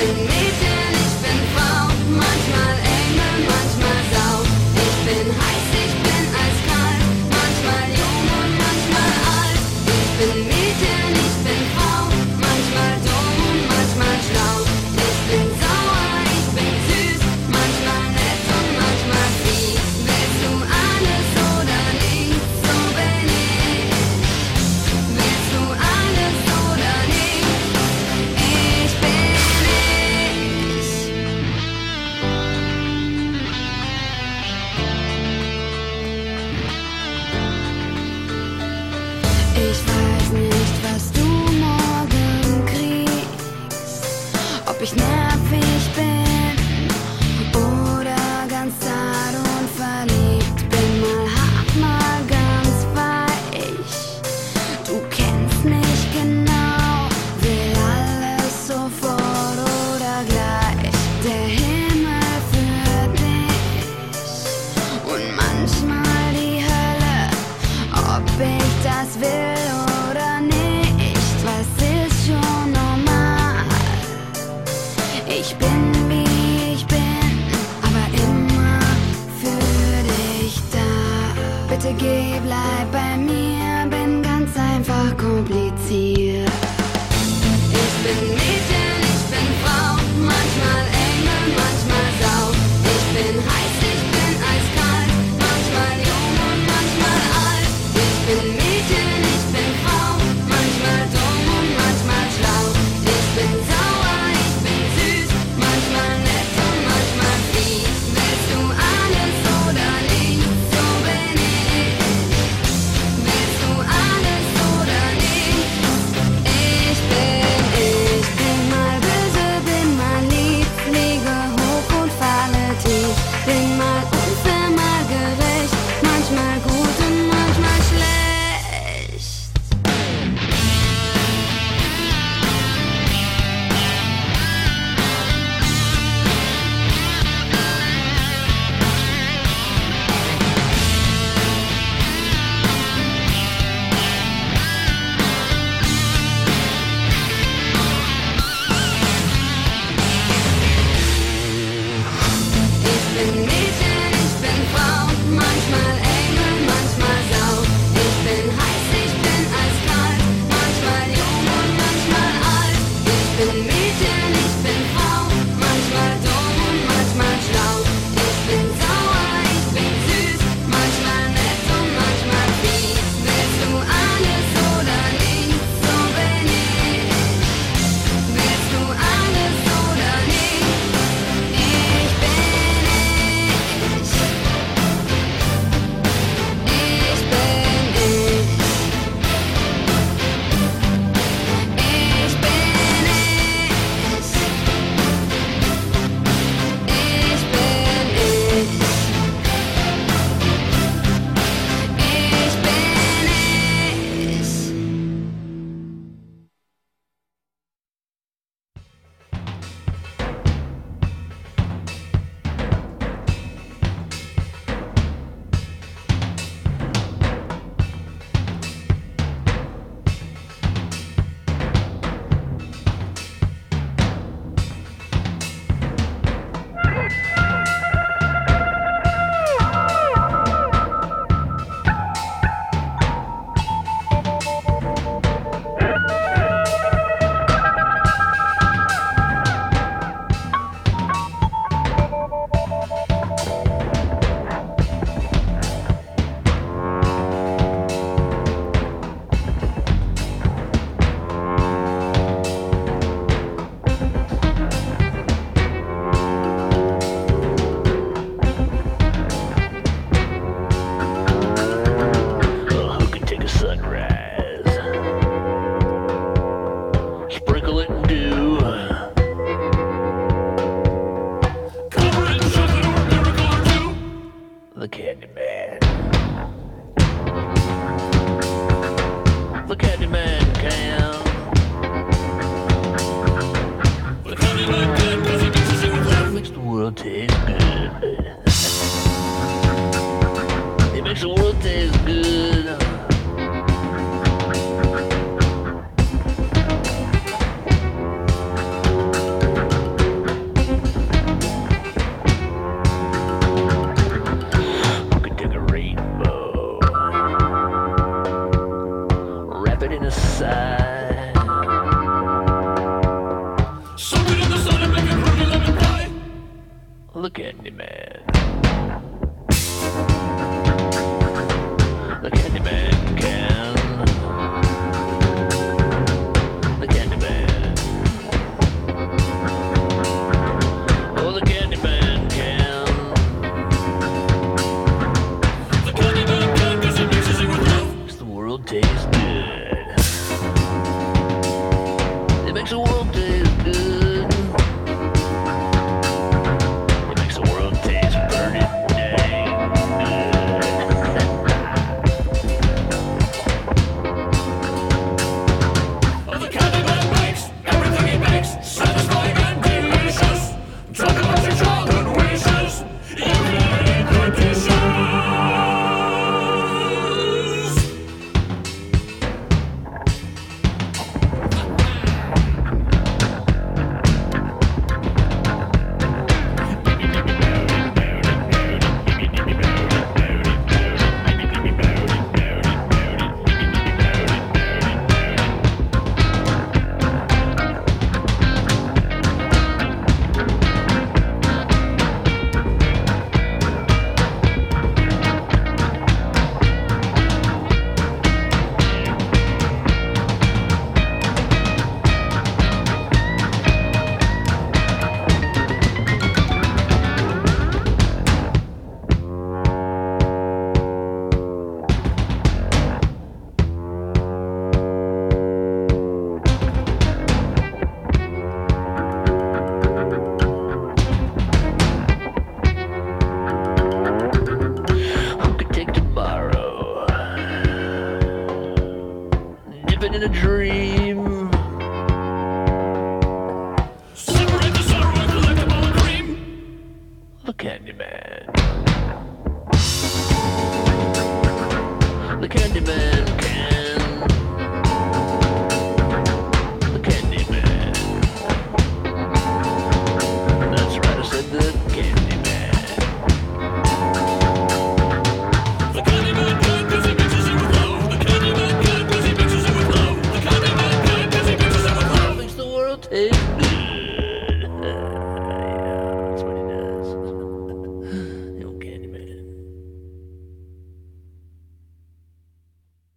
[SPEAKER 12] bin Mädchen, ich bin Frau, manchmal Engel, manchmal Sau. Ich bin heiß, ich bin eiskalt, manchmal jung und manchmal alt. Ich bin Mädchen, ich bin Frau, manchmal dumm und manchmal schlau. Ich bin sauer, ich bin süß, manchmal nett und manchmal fies. Willst du alles oder nichts, so bin ich. Willst du alles oder nichts, ich bin ich. Ich weiß nicht, was du morgen kriegst, ob ich nervig bin oder ganz zart und verliebt. Bin mal hart, mal ganz weich. Du kennst mich genau, will alles sofort oder gleich. Der Himmel für dich und manchmal die Hölle, ob ich das will oder nicht, was ist schon normal. Ich bin wie ich bin, aber immer für dich da. Bitte geh, bleib bei mir, bin ganz einfach kompliziert. Ich bin Mädchen, ich bin Frau, manchmal Engel, manchmal Sau. Ich bin heiß, ich bin eiskalt, manchmal jung und manchmal alt. Ich bin Mädchen, ich bin Frau, manchmal dumm und manchmal schlau. Ich bin sauer, ich bin süß, manchmal nett und manchmal fies. Willst du alles oder nichts, so bin ich. Willst du alles oder nichts, ich bin mal böse, bin mal lieb, fliege hoch und falle tief. Bin mal unfair, mal gerecht, manchmal gut und manchmal schlecht. Ich bin Mädchen, ich bin Frau, manchmal Engel, manchmal Sau. Ich bin heiß, ich bin eiskalt, manchmal jung und manchmal alt. Ich bin Mädchen, ich bin Frau, manchmal dumm und manchmal schlau. Ich bin sauer, ich bin süß, manchmal nett und manchmal fies. Willst du alles oder nichts, so bin ich. Willst du alles oder nichts, ich bin ich. Ich bin ich. Ich bin ich. Ich bin ich. Ich bin ich.
[SPEAKER 13] Who can take a sunrise? Sprinkle it in dew. Cover it in chocolate or a miracle or two. The Candyman. The Candyman can. The Candyman can, 'cause he mixes it with love. Makes the world taste good. It makes the world taste good. The Candyman. The Candyman can. The Candyman. Oh, the Candyman can. The Candyman can, 'cause he mixes it with love. Makes the world taste good. It makes the world taste good. It makes the world taste pretty dang good. Oh, the Candyman makes everything he makes satisfying and delicious. Talk about your childhood wishes. You really could dishes. Who could take tomorrow? Dip it in a dream. Separate the sorrow and collect them all in cream. The Candyman. The Candyman can. The Candyman. That's right, I said the Candyman. The Candyman can, 'cause he mixes it with love. The Candyman can, 'cause he mixes it with love. The Candyman can, 'cause he mixes it with love. Makes the world taste good. Yeah, that's what he does. The old Candyman.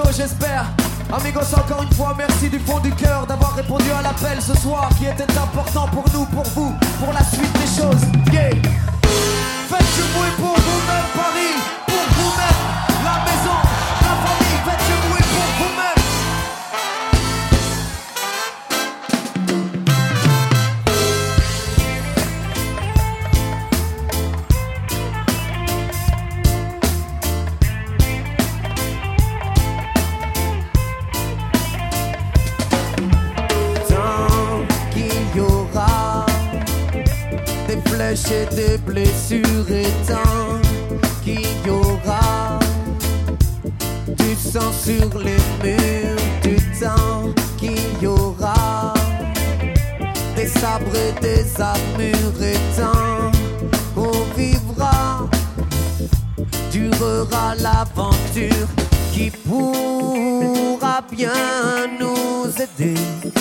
[SPEAKER 14] j'espère. Amigos, encore une fois, merci du fond du cœur d'avoir répondu à l'appel ce soir qui était important pour nous, pour vous, pour la suite des choses. Yeah. Faites du bruit pour vous-même, Paris, pour vous-même, la maison, la famille. Faites du bruit pour vous-même.
[SPEAKER 15] Et des blessures et tant qu'il y aura du sang sur les murs, du temps qu'il y aura des sabres et des armures et tant qu'on vivra, durera l'aventure qui pourra bien nous aider,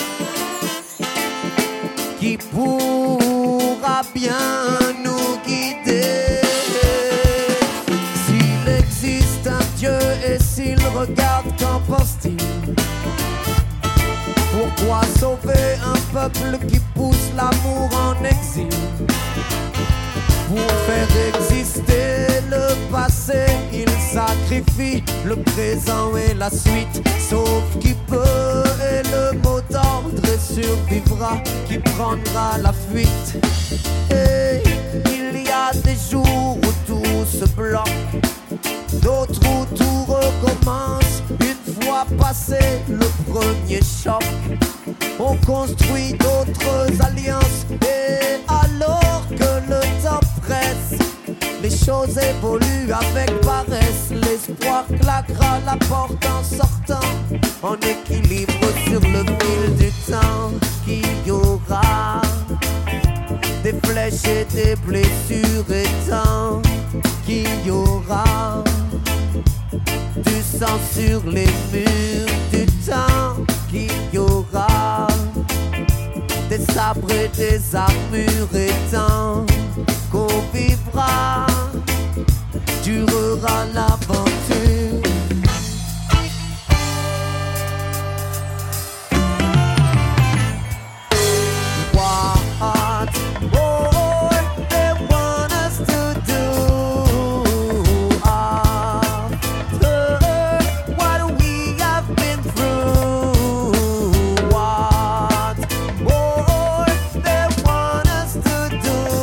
[SPEAKER 15] qui pourra bien nous guider. S'il existe un Dieu et s'il regarde, qu'en pense-t-il? Pourquoi sauver un peuple qui pousse l'amour en exil? Pour faire exister le passé, il sacrifie le présent et la suite. Sauf qui peut, et le mot d'ordre est survivra, qui prendra la fuite. Et il y a des jours où tout se bloque, d'autres où tout recommence. Une fois passé le premier choc, on construit d'autres alliances. Et alors que le temps presse, les choses évoluent avec paresse. L'espoir claquera la porte en sortant, en équilibre sur le fil du temps. Qu'il y aura des flèches et des blessures et tant qu'il y aura du sang sur les murs, du temps qu'il y aura des sabres et des armures et tant qu'on vivra, durera l'aventure. What more they want us to do after what we have been through? What more they want us to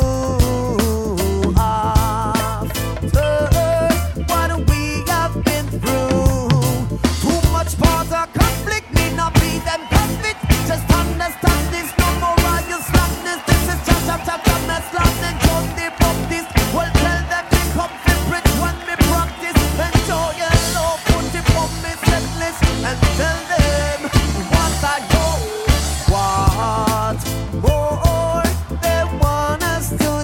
[SPEAKER 15] do after what we have been through? Too much border conflict need not be them conflict. Just understand this, no more royal slackness. This is chap mess last and don't they pop this. Well tell them they come to bridge when me practice. Enjoy your love, put it on me setlist and tell them what I know. What more they want us to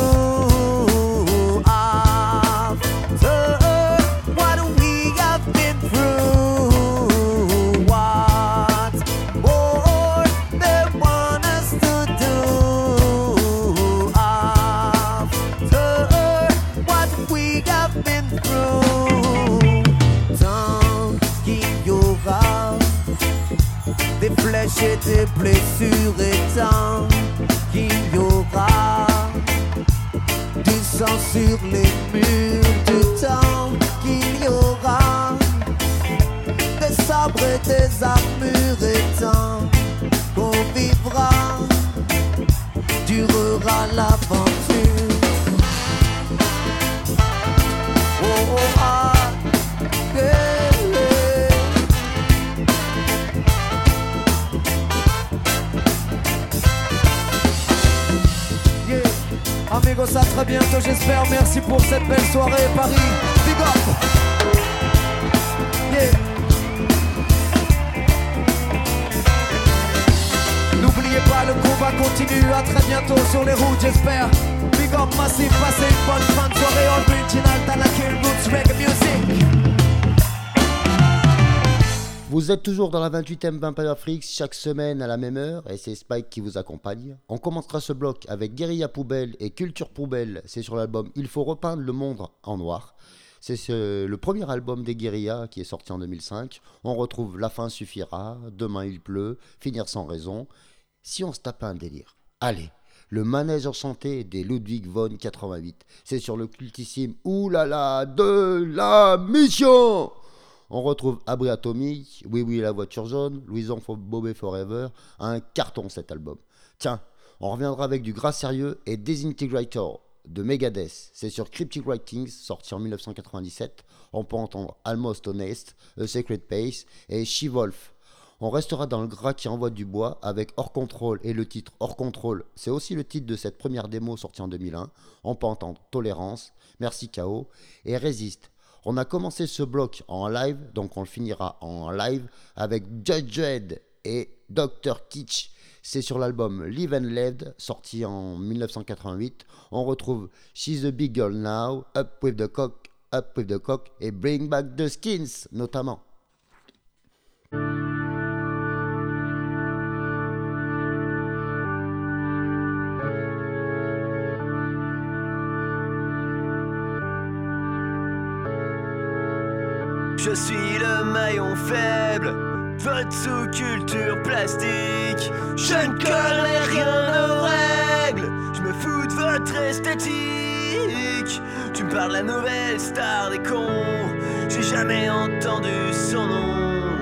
[SPEAKER 15] do after what we have been through? What more they want us to do after what we have been through? Tant qu'il y aura des flèches et des blessures et tant qu'il y aura du sang sur les murs, du temps qu'il y aura des sabres et des armures et tant qu'on vivra, durera l'aventure. Oh, oh, ah, yeah, yeah. Yeah. Amigos, à très bientôt, j'espère. Merci pour cette belle soirée, Paris. Big up. Yeah. N'oubliez pas, le combat continue. À très bientôt sur les routes, j'espère. Big up, massif, passez une bonne fin de soirée originale dans la Kill Roots Reggae Music.
[SPEAKER 1] Vous êtes toujours dans la 28e Vampire Freaks, chaque semaine à la même heure, et c'est Spike qui vous accompagne. On commencera ce bloc avec Guérilla Poubelle et Culture Poubelle, c'est sur l'album Il faut repeindre le monde en noir. Le premier album des Guérillas qui est sorti en 2005. On retrouve La fin suffira, Demain il pleut, Finir sans raison. Si on se tape un délire, allez, le manège enchanté des Ludwig von 88. C'est sur le cultissime Oulala de la mission. On retrouve Abri Atomique, Oui Oui la voiture jaune, Louison Bobé Forever. Un carton cet album. Tiens, on reviendra avec du gras sérieux et Disintegrator de Megadeth. C'est sur Cryptic Writings, sorti en 1997. On peut entendre Almost Honest, A Sacred Pace et She-Wolf. On restera dans le gras qui envoie du bois avec Hors Control et le titre Hors Control. C'est aussi le titre de cette première démo sortie en 2001. On peut entendre Tolérance, Merci K.O. et Résiste. On a commencé ce bloc en live, donc on le finira en live avec Judge Dredd et Dr. Kitsch. C'est sur l'album Live and Led, sorti en 1988. On retrouve She's a Big Girl Now, Up with the Cock et Bring Back the Skins notamment.
[SPEAKER 16] Je suis le maillon faible, votre sous-culture plastique. Je ne connais rien aux règles, je me fous de votre esthétique. Tu me parles de la nouvelle star des cons, j'ai jamais entendu son nom.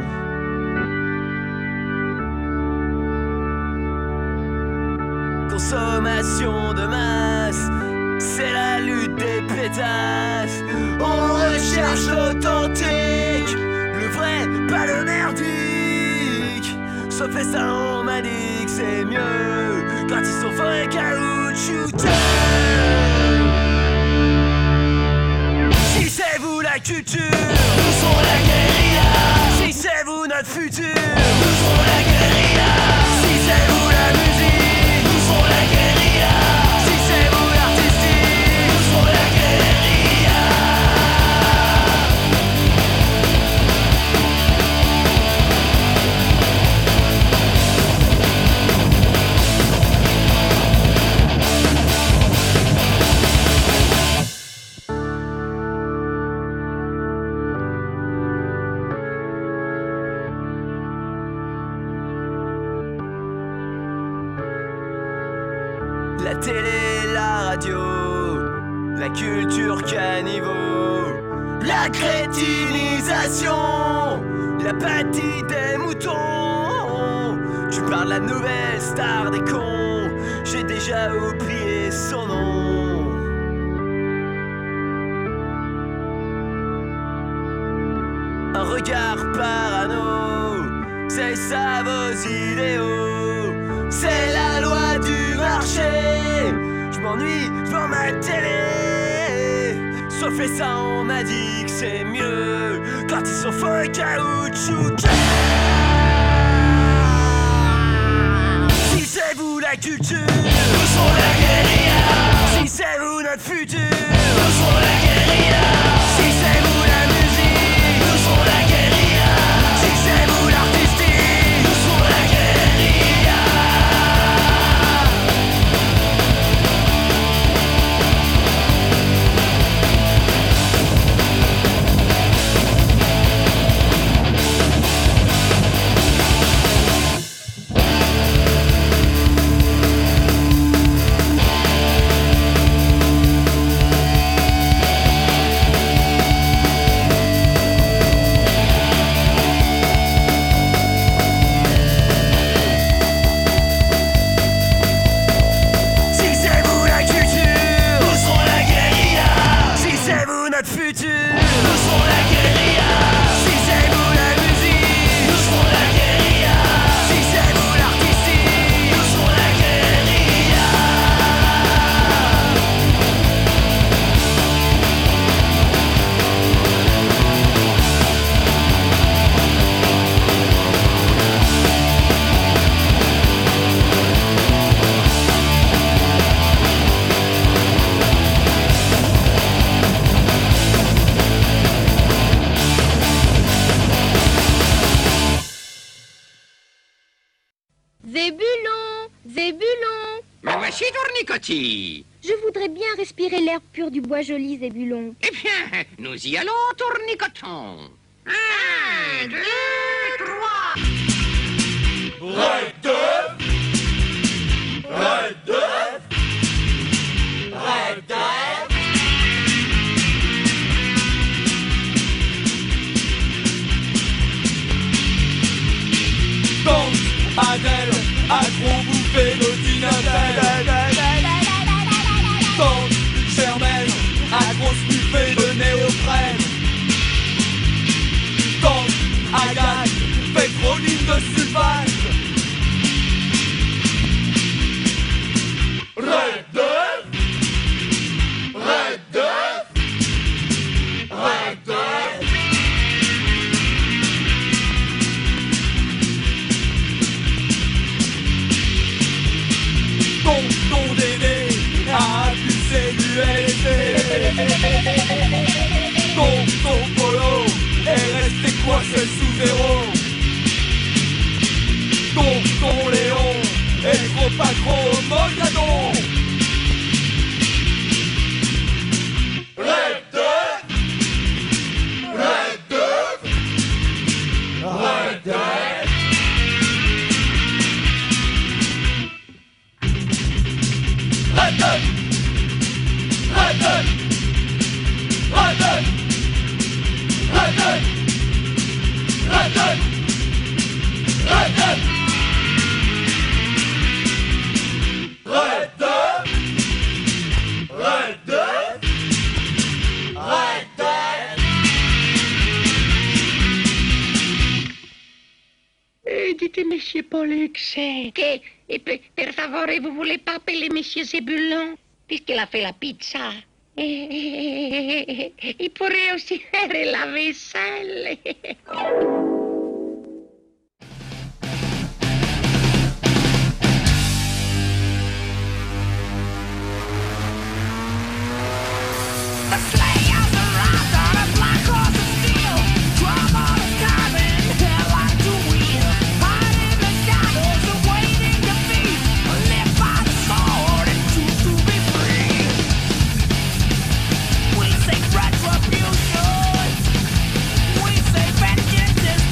[SPEAKER 16] Consommation de masse, c'est la lutte des pétasses. On recherche l'authentique, le vrai, pas le merdique. Sauf et ça, on m'a dit que c'est mieux quand ils sont vrais caoutchoutés. Si c'est vous la culture, nous serons la guérilla. Si c'est vous notre futur, nous serons la guérilla. Si c'est vous la musique, nous serons la guérilla. Si c'est vous l'artistique, nous serons la guérilla. La télé, la radio, la culture caniveau, la crétinisation, l'apathie des moutons. Tu parles de la nouvelle star des cons, j'ai déjà oublié son nom. Un regard parano, c'est ça vos idéaux, c'est la loi du marché. Je m'ennuie devant ma télé, sauf et ça on m'a dit que c'est mieux quand ils sont faux et caoutchoutés. Si c'est vous la culture, nous serons la guérilla. Si c'est vous notre futur, nous serons la guérilla. Si c'est vous la musique, nous serons la guérilla. Si c'est vous l'artistique, nous serons la guérilla. Notre futur, nous serons la guérilla. Si c'est vous la musique, nous serons la guérilla. Si c'est vous l'artistique, nous serons la guérilla.
[SPEAKER 17] Zébulon, Zébulon.
[SPEAKER 18] Me voici, tournicotis.
[SPEAKER 17] Je voudrais bien respirer l'air pur du bois joli, Zébulon.
[SPEAKER 18] Eh bien, nous y allons, tournicoton. 1, 2, 3.
[SPEAKER 4] Red Death! Red Death! Red Death!
[SPEAKER 10] Donc, Adèle a trop bouffé de Tinasel. Donc, Germaine a trop sniffé de néoprène. Donc, Agathe fait trop d'huile de sulfate.
[SPEAKER 4] Red Death! Red Death! Red Death!
[SPEAKER 10] Ton Dédé a abusé du LSD. Ton Polo est resté coincé sous zéro. Ton Léon est trop accro au Mogadon.
[SPEAKER 4] Red Death! Red Death! Red Death!
[SPEAKER 10] Red Death! Red Death! Red Death! Red Death! Red Death! Red Death!
[SPEAKER 4] Red Death! Red Death! Red Death!
[SPEAKER 18] Dites, monsieur Pollux, per favore, vous voulez pas appeler monsieur Zébulon, puisqu'il a fait la pizza. Il pourrait aussi faire la vaisselle.
[SPEAKER 3] We say retribution. We say vengeance is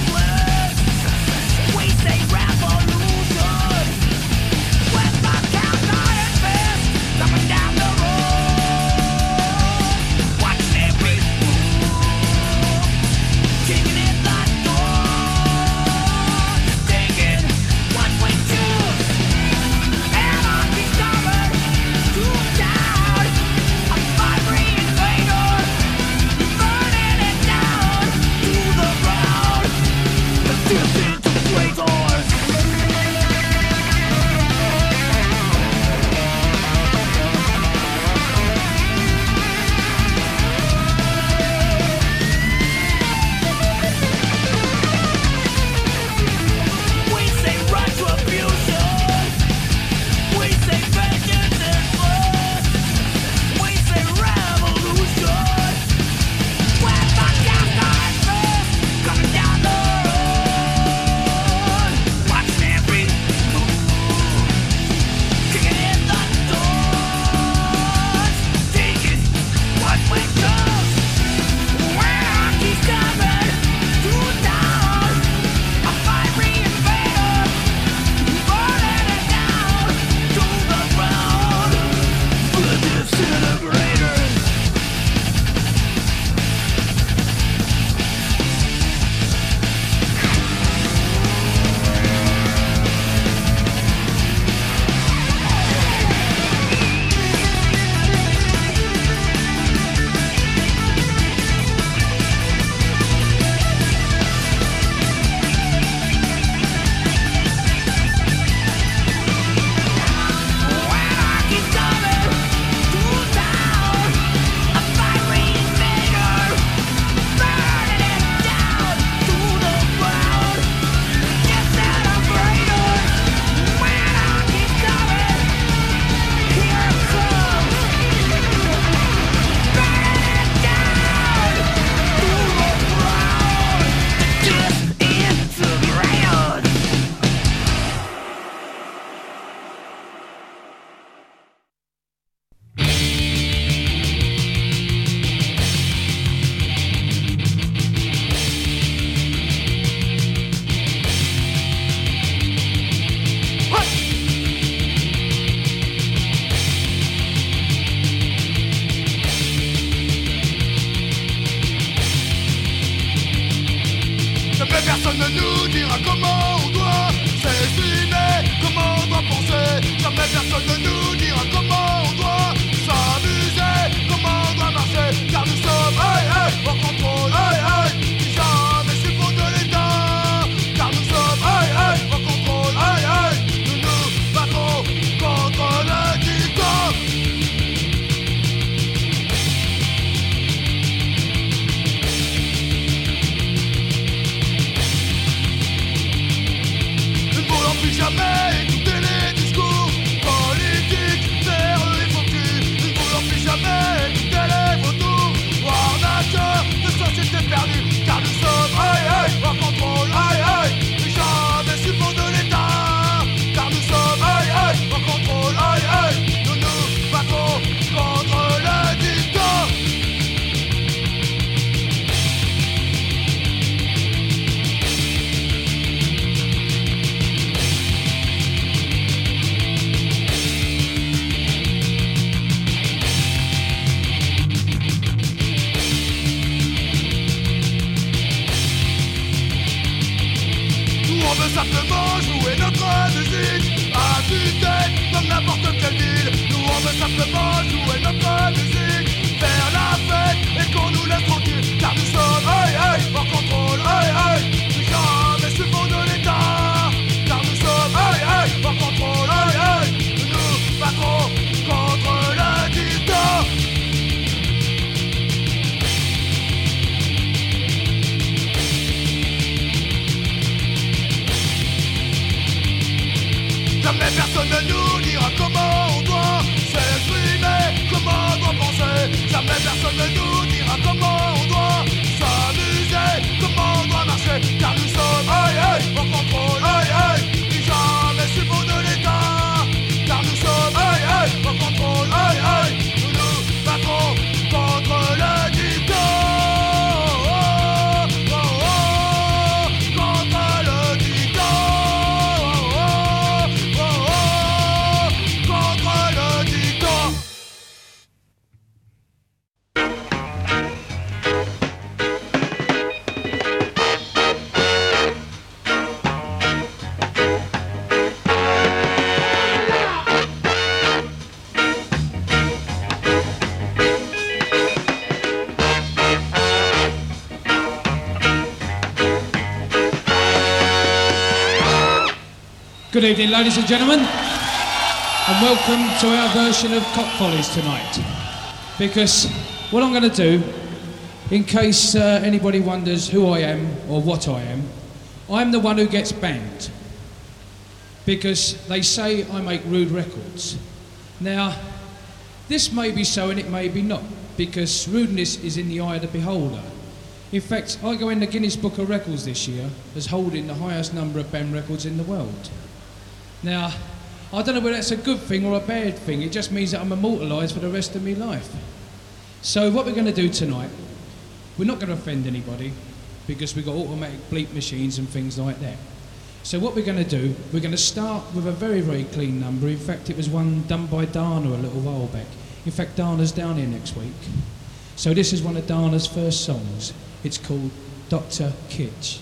[SPEAKER 19] Good evening, ladies and gentlemen, and welcome to our version of Cock Follies tonight. Because what I'm going to do, in case anybody wonders who I am or what I am, I'm the one who gets banned. Because they say I make rude records. Now, this may be so and it may be not, because rudeness is in the eye of the beholder. In fact, I go in the Guinness Book of Records this year as holding the highest number of banned records in the world. Now, I don't know whether that's a good thing or a bad thing. It just means that I'm immortalised for the rest of my life. So what we're going to do tonight, we're not going to offend anybody because we've got automatic bleep machines and things like that. So what we're going to do, we're going to start with a very, very clean number. In fact, it was one done by Dana a little while back. In fact, Dana's down here next week. So this is one of Dana's first songs. It's called Dr. Kitch.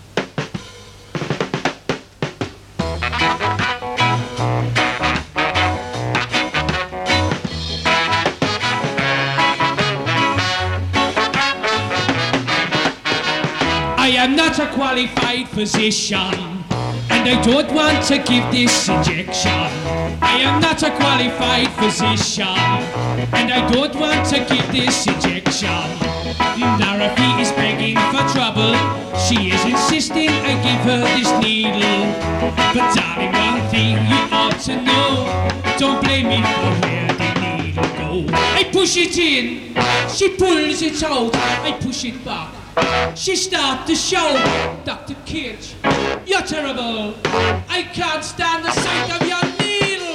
[SPEAKER 19] I am not a qualified physician, and I don't want to give this injection. I am not a qualified physician, and I don't want to give this injection. Dorothy is begging for trouble. She is insisting I give her this needle. But darling, one thing you ought to know, don't blame me for where the needle goes. I push it in, she pulls it out. I push it back, she starts to shout. Dr. Kitch, you're terrible. I can't stand the sight of your needle.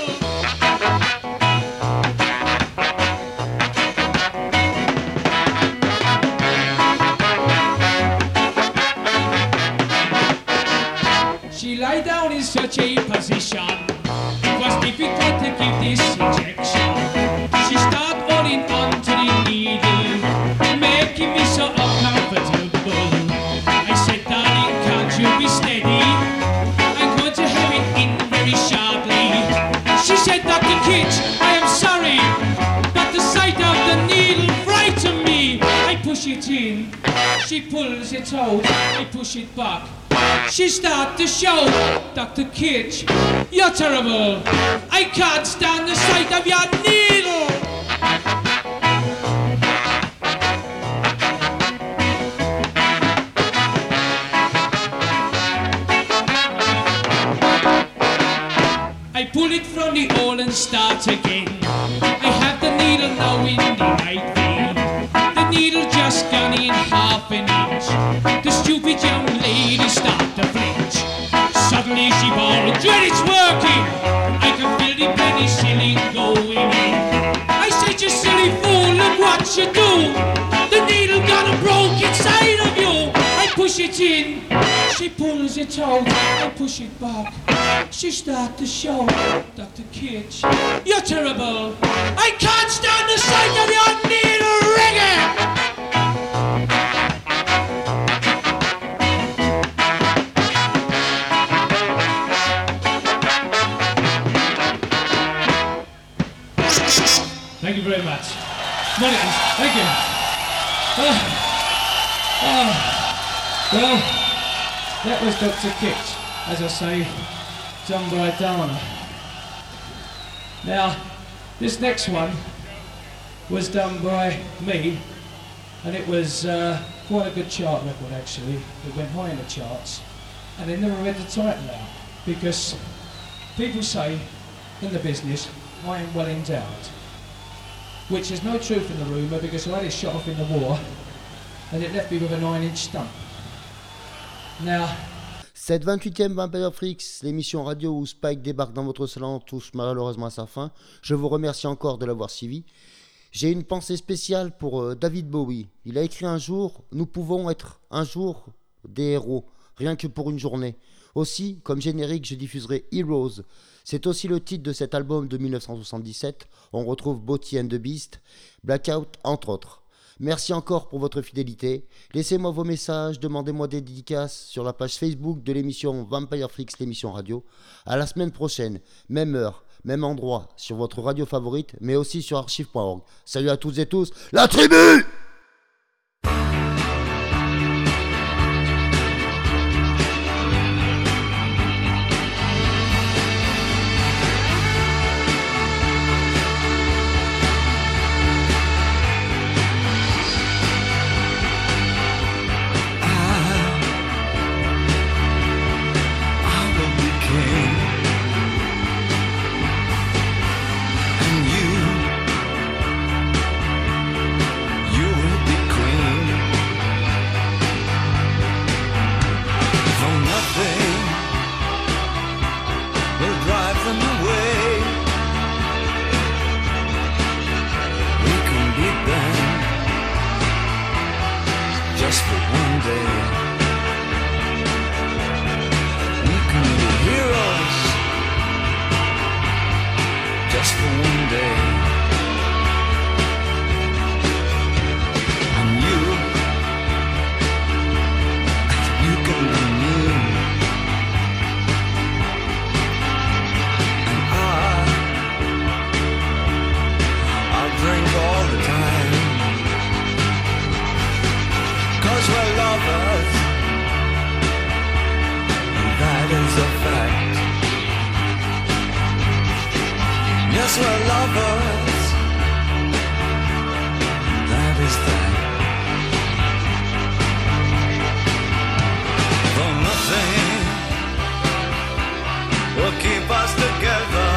[SPEAKER 19] She lay down in such a position, it was difficult to give this injection. She started holding on to the needle, making me so uncomfortable. I said, darling, can't you be steady? I'm going to have it in very shortly. She said, Dr. Kitch, I am sorry, but the sight of the needle frightened me. I push it in, she pulls it out, I push it back. She started to shout, Dr. Kitch, you're terrible. I can't stand the sight of your needle. I pull it from the hole and start again. I have the needle now in the right vein. The needle just gone in half an inch. The stupid young lady start to flinch. Suddenly she bawled, "Dread, it's working! I can feel the penicillin going in." I said, "You silly fool, look what you do! The needle got broke inside of you!" I push it in, she pulls it out. I push it back, she starts to shout, "Dr. Kitch, you're terrible! I can't stand the sight of your needle ringing!" Thank you very much. Monitors, thank you. Well, that was Dr. Kitch, as I say, done by Dana. Now, this next one was done by me, and it was quite a good chart record actually. It went high in the charts, and they never read the title out, because people say in the business, I am well endowed. Which is no truth in the rumour, because I had it shot off in the war and it left me with a 9-inch stump. Now,
[SPEAKER 1] cette 28e Vampire Freaks, l'émission radio où Spike débarque dans votre salon, touche malheureusement à sa fin. Je vous remercie encore de l'avoir suivi. J'ai une pensée spéciale pour David Bowie. Il a écrit un jour, nous pouvons être un jour des héros, rien que pour une journée. Aussi, comme générique, je diffuserai Heroes. C'est aussi le titre de cet album de 1977. On retrouve Beauty and the Beast, Blackout, entre autres. Merci encore pour votre fidélité. Laissez-moi vos messages, demandez-moi des dédicaces sur la page Facebook de l'émission Vampire Freaks, l'émission radio. À la semaine prochaine, même heure, même endroit, sur votre radio favorite, mais aussi sur archive.org. Salut à toutes et tous, la tribu!
[SPEAKER 8] 'cause we're lovers. That is that. For nothing will keep us together.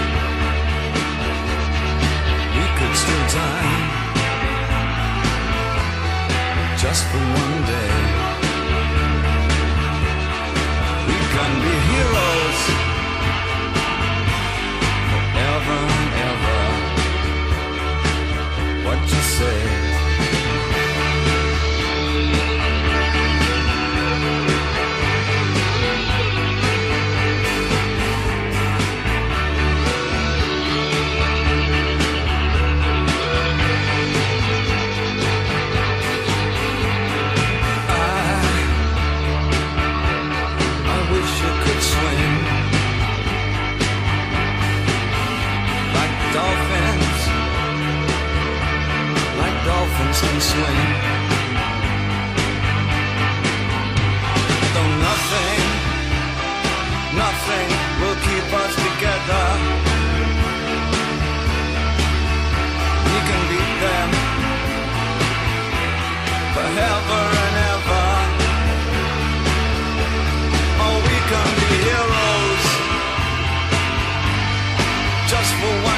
[SPEAKER 8] We could still die just for one day. We can be heroes forever and ever. What you say? I wish you could swim like dolphins can swim. Though nothing will keep us together. We can beat them forever and ever. Oh, we can be heroes just for one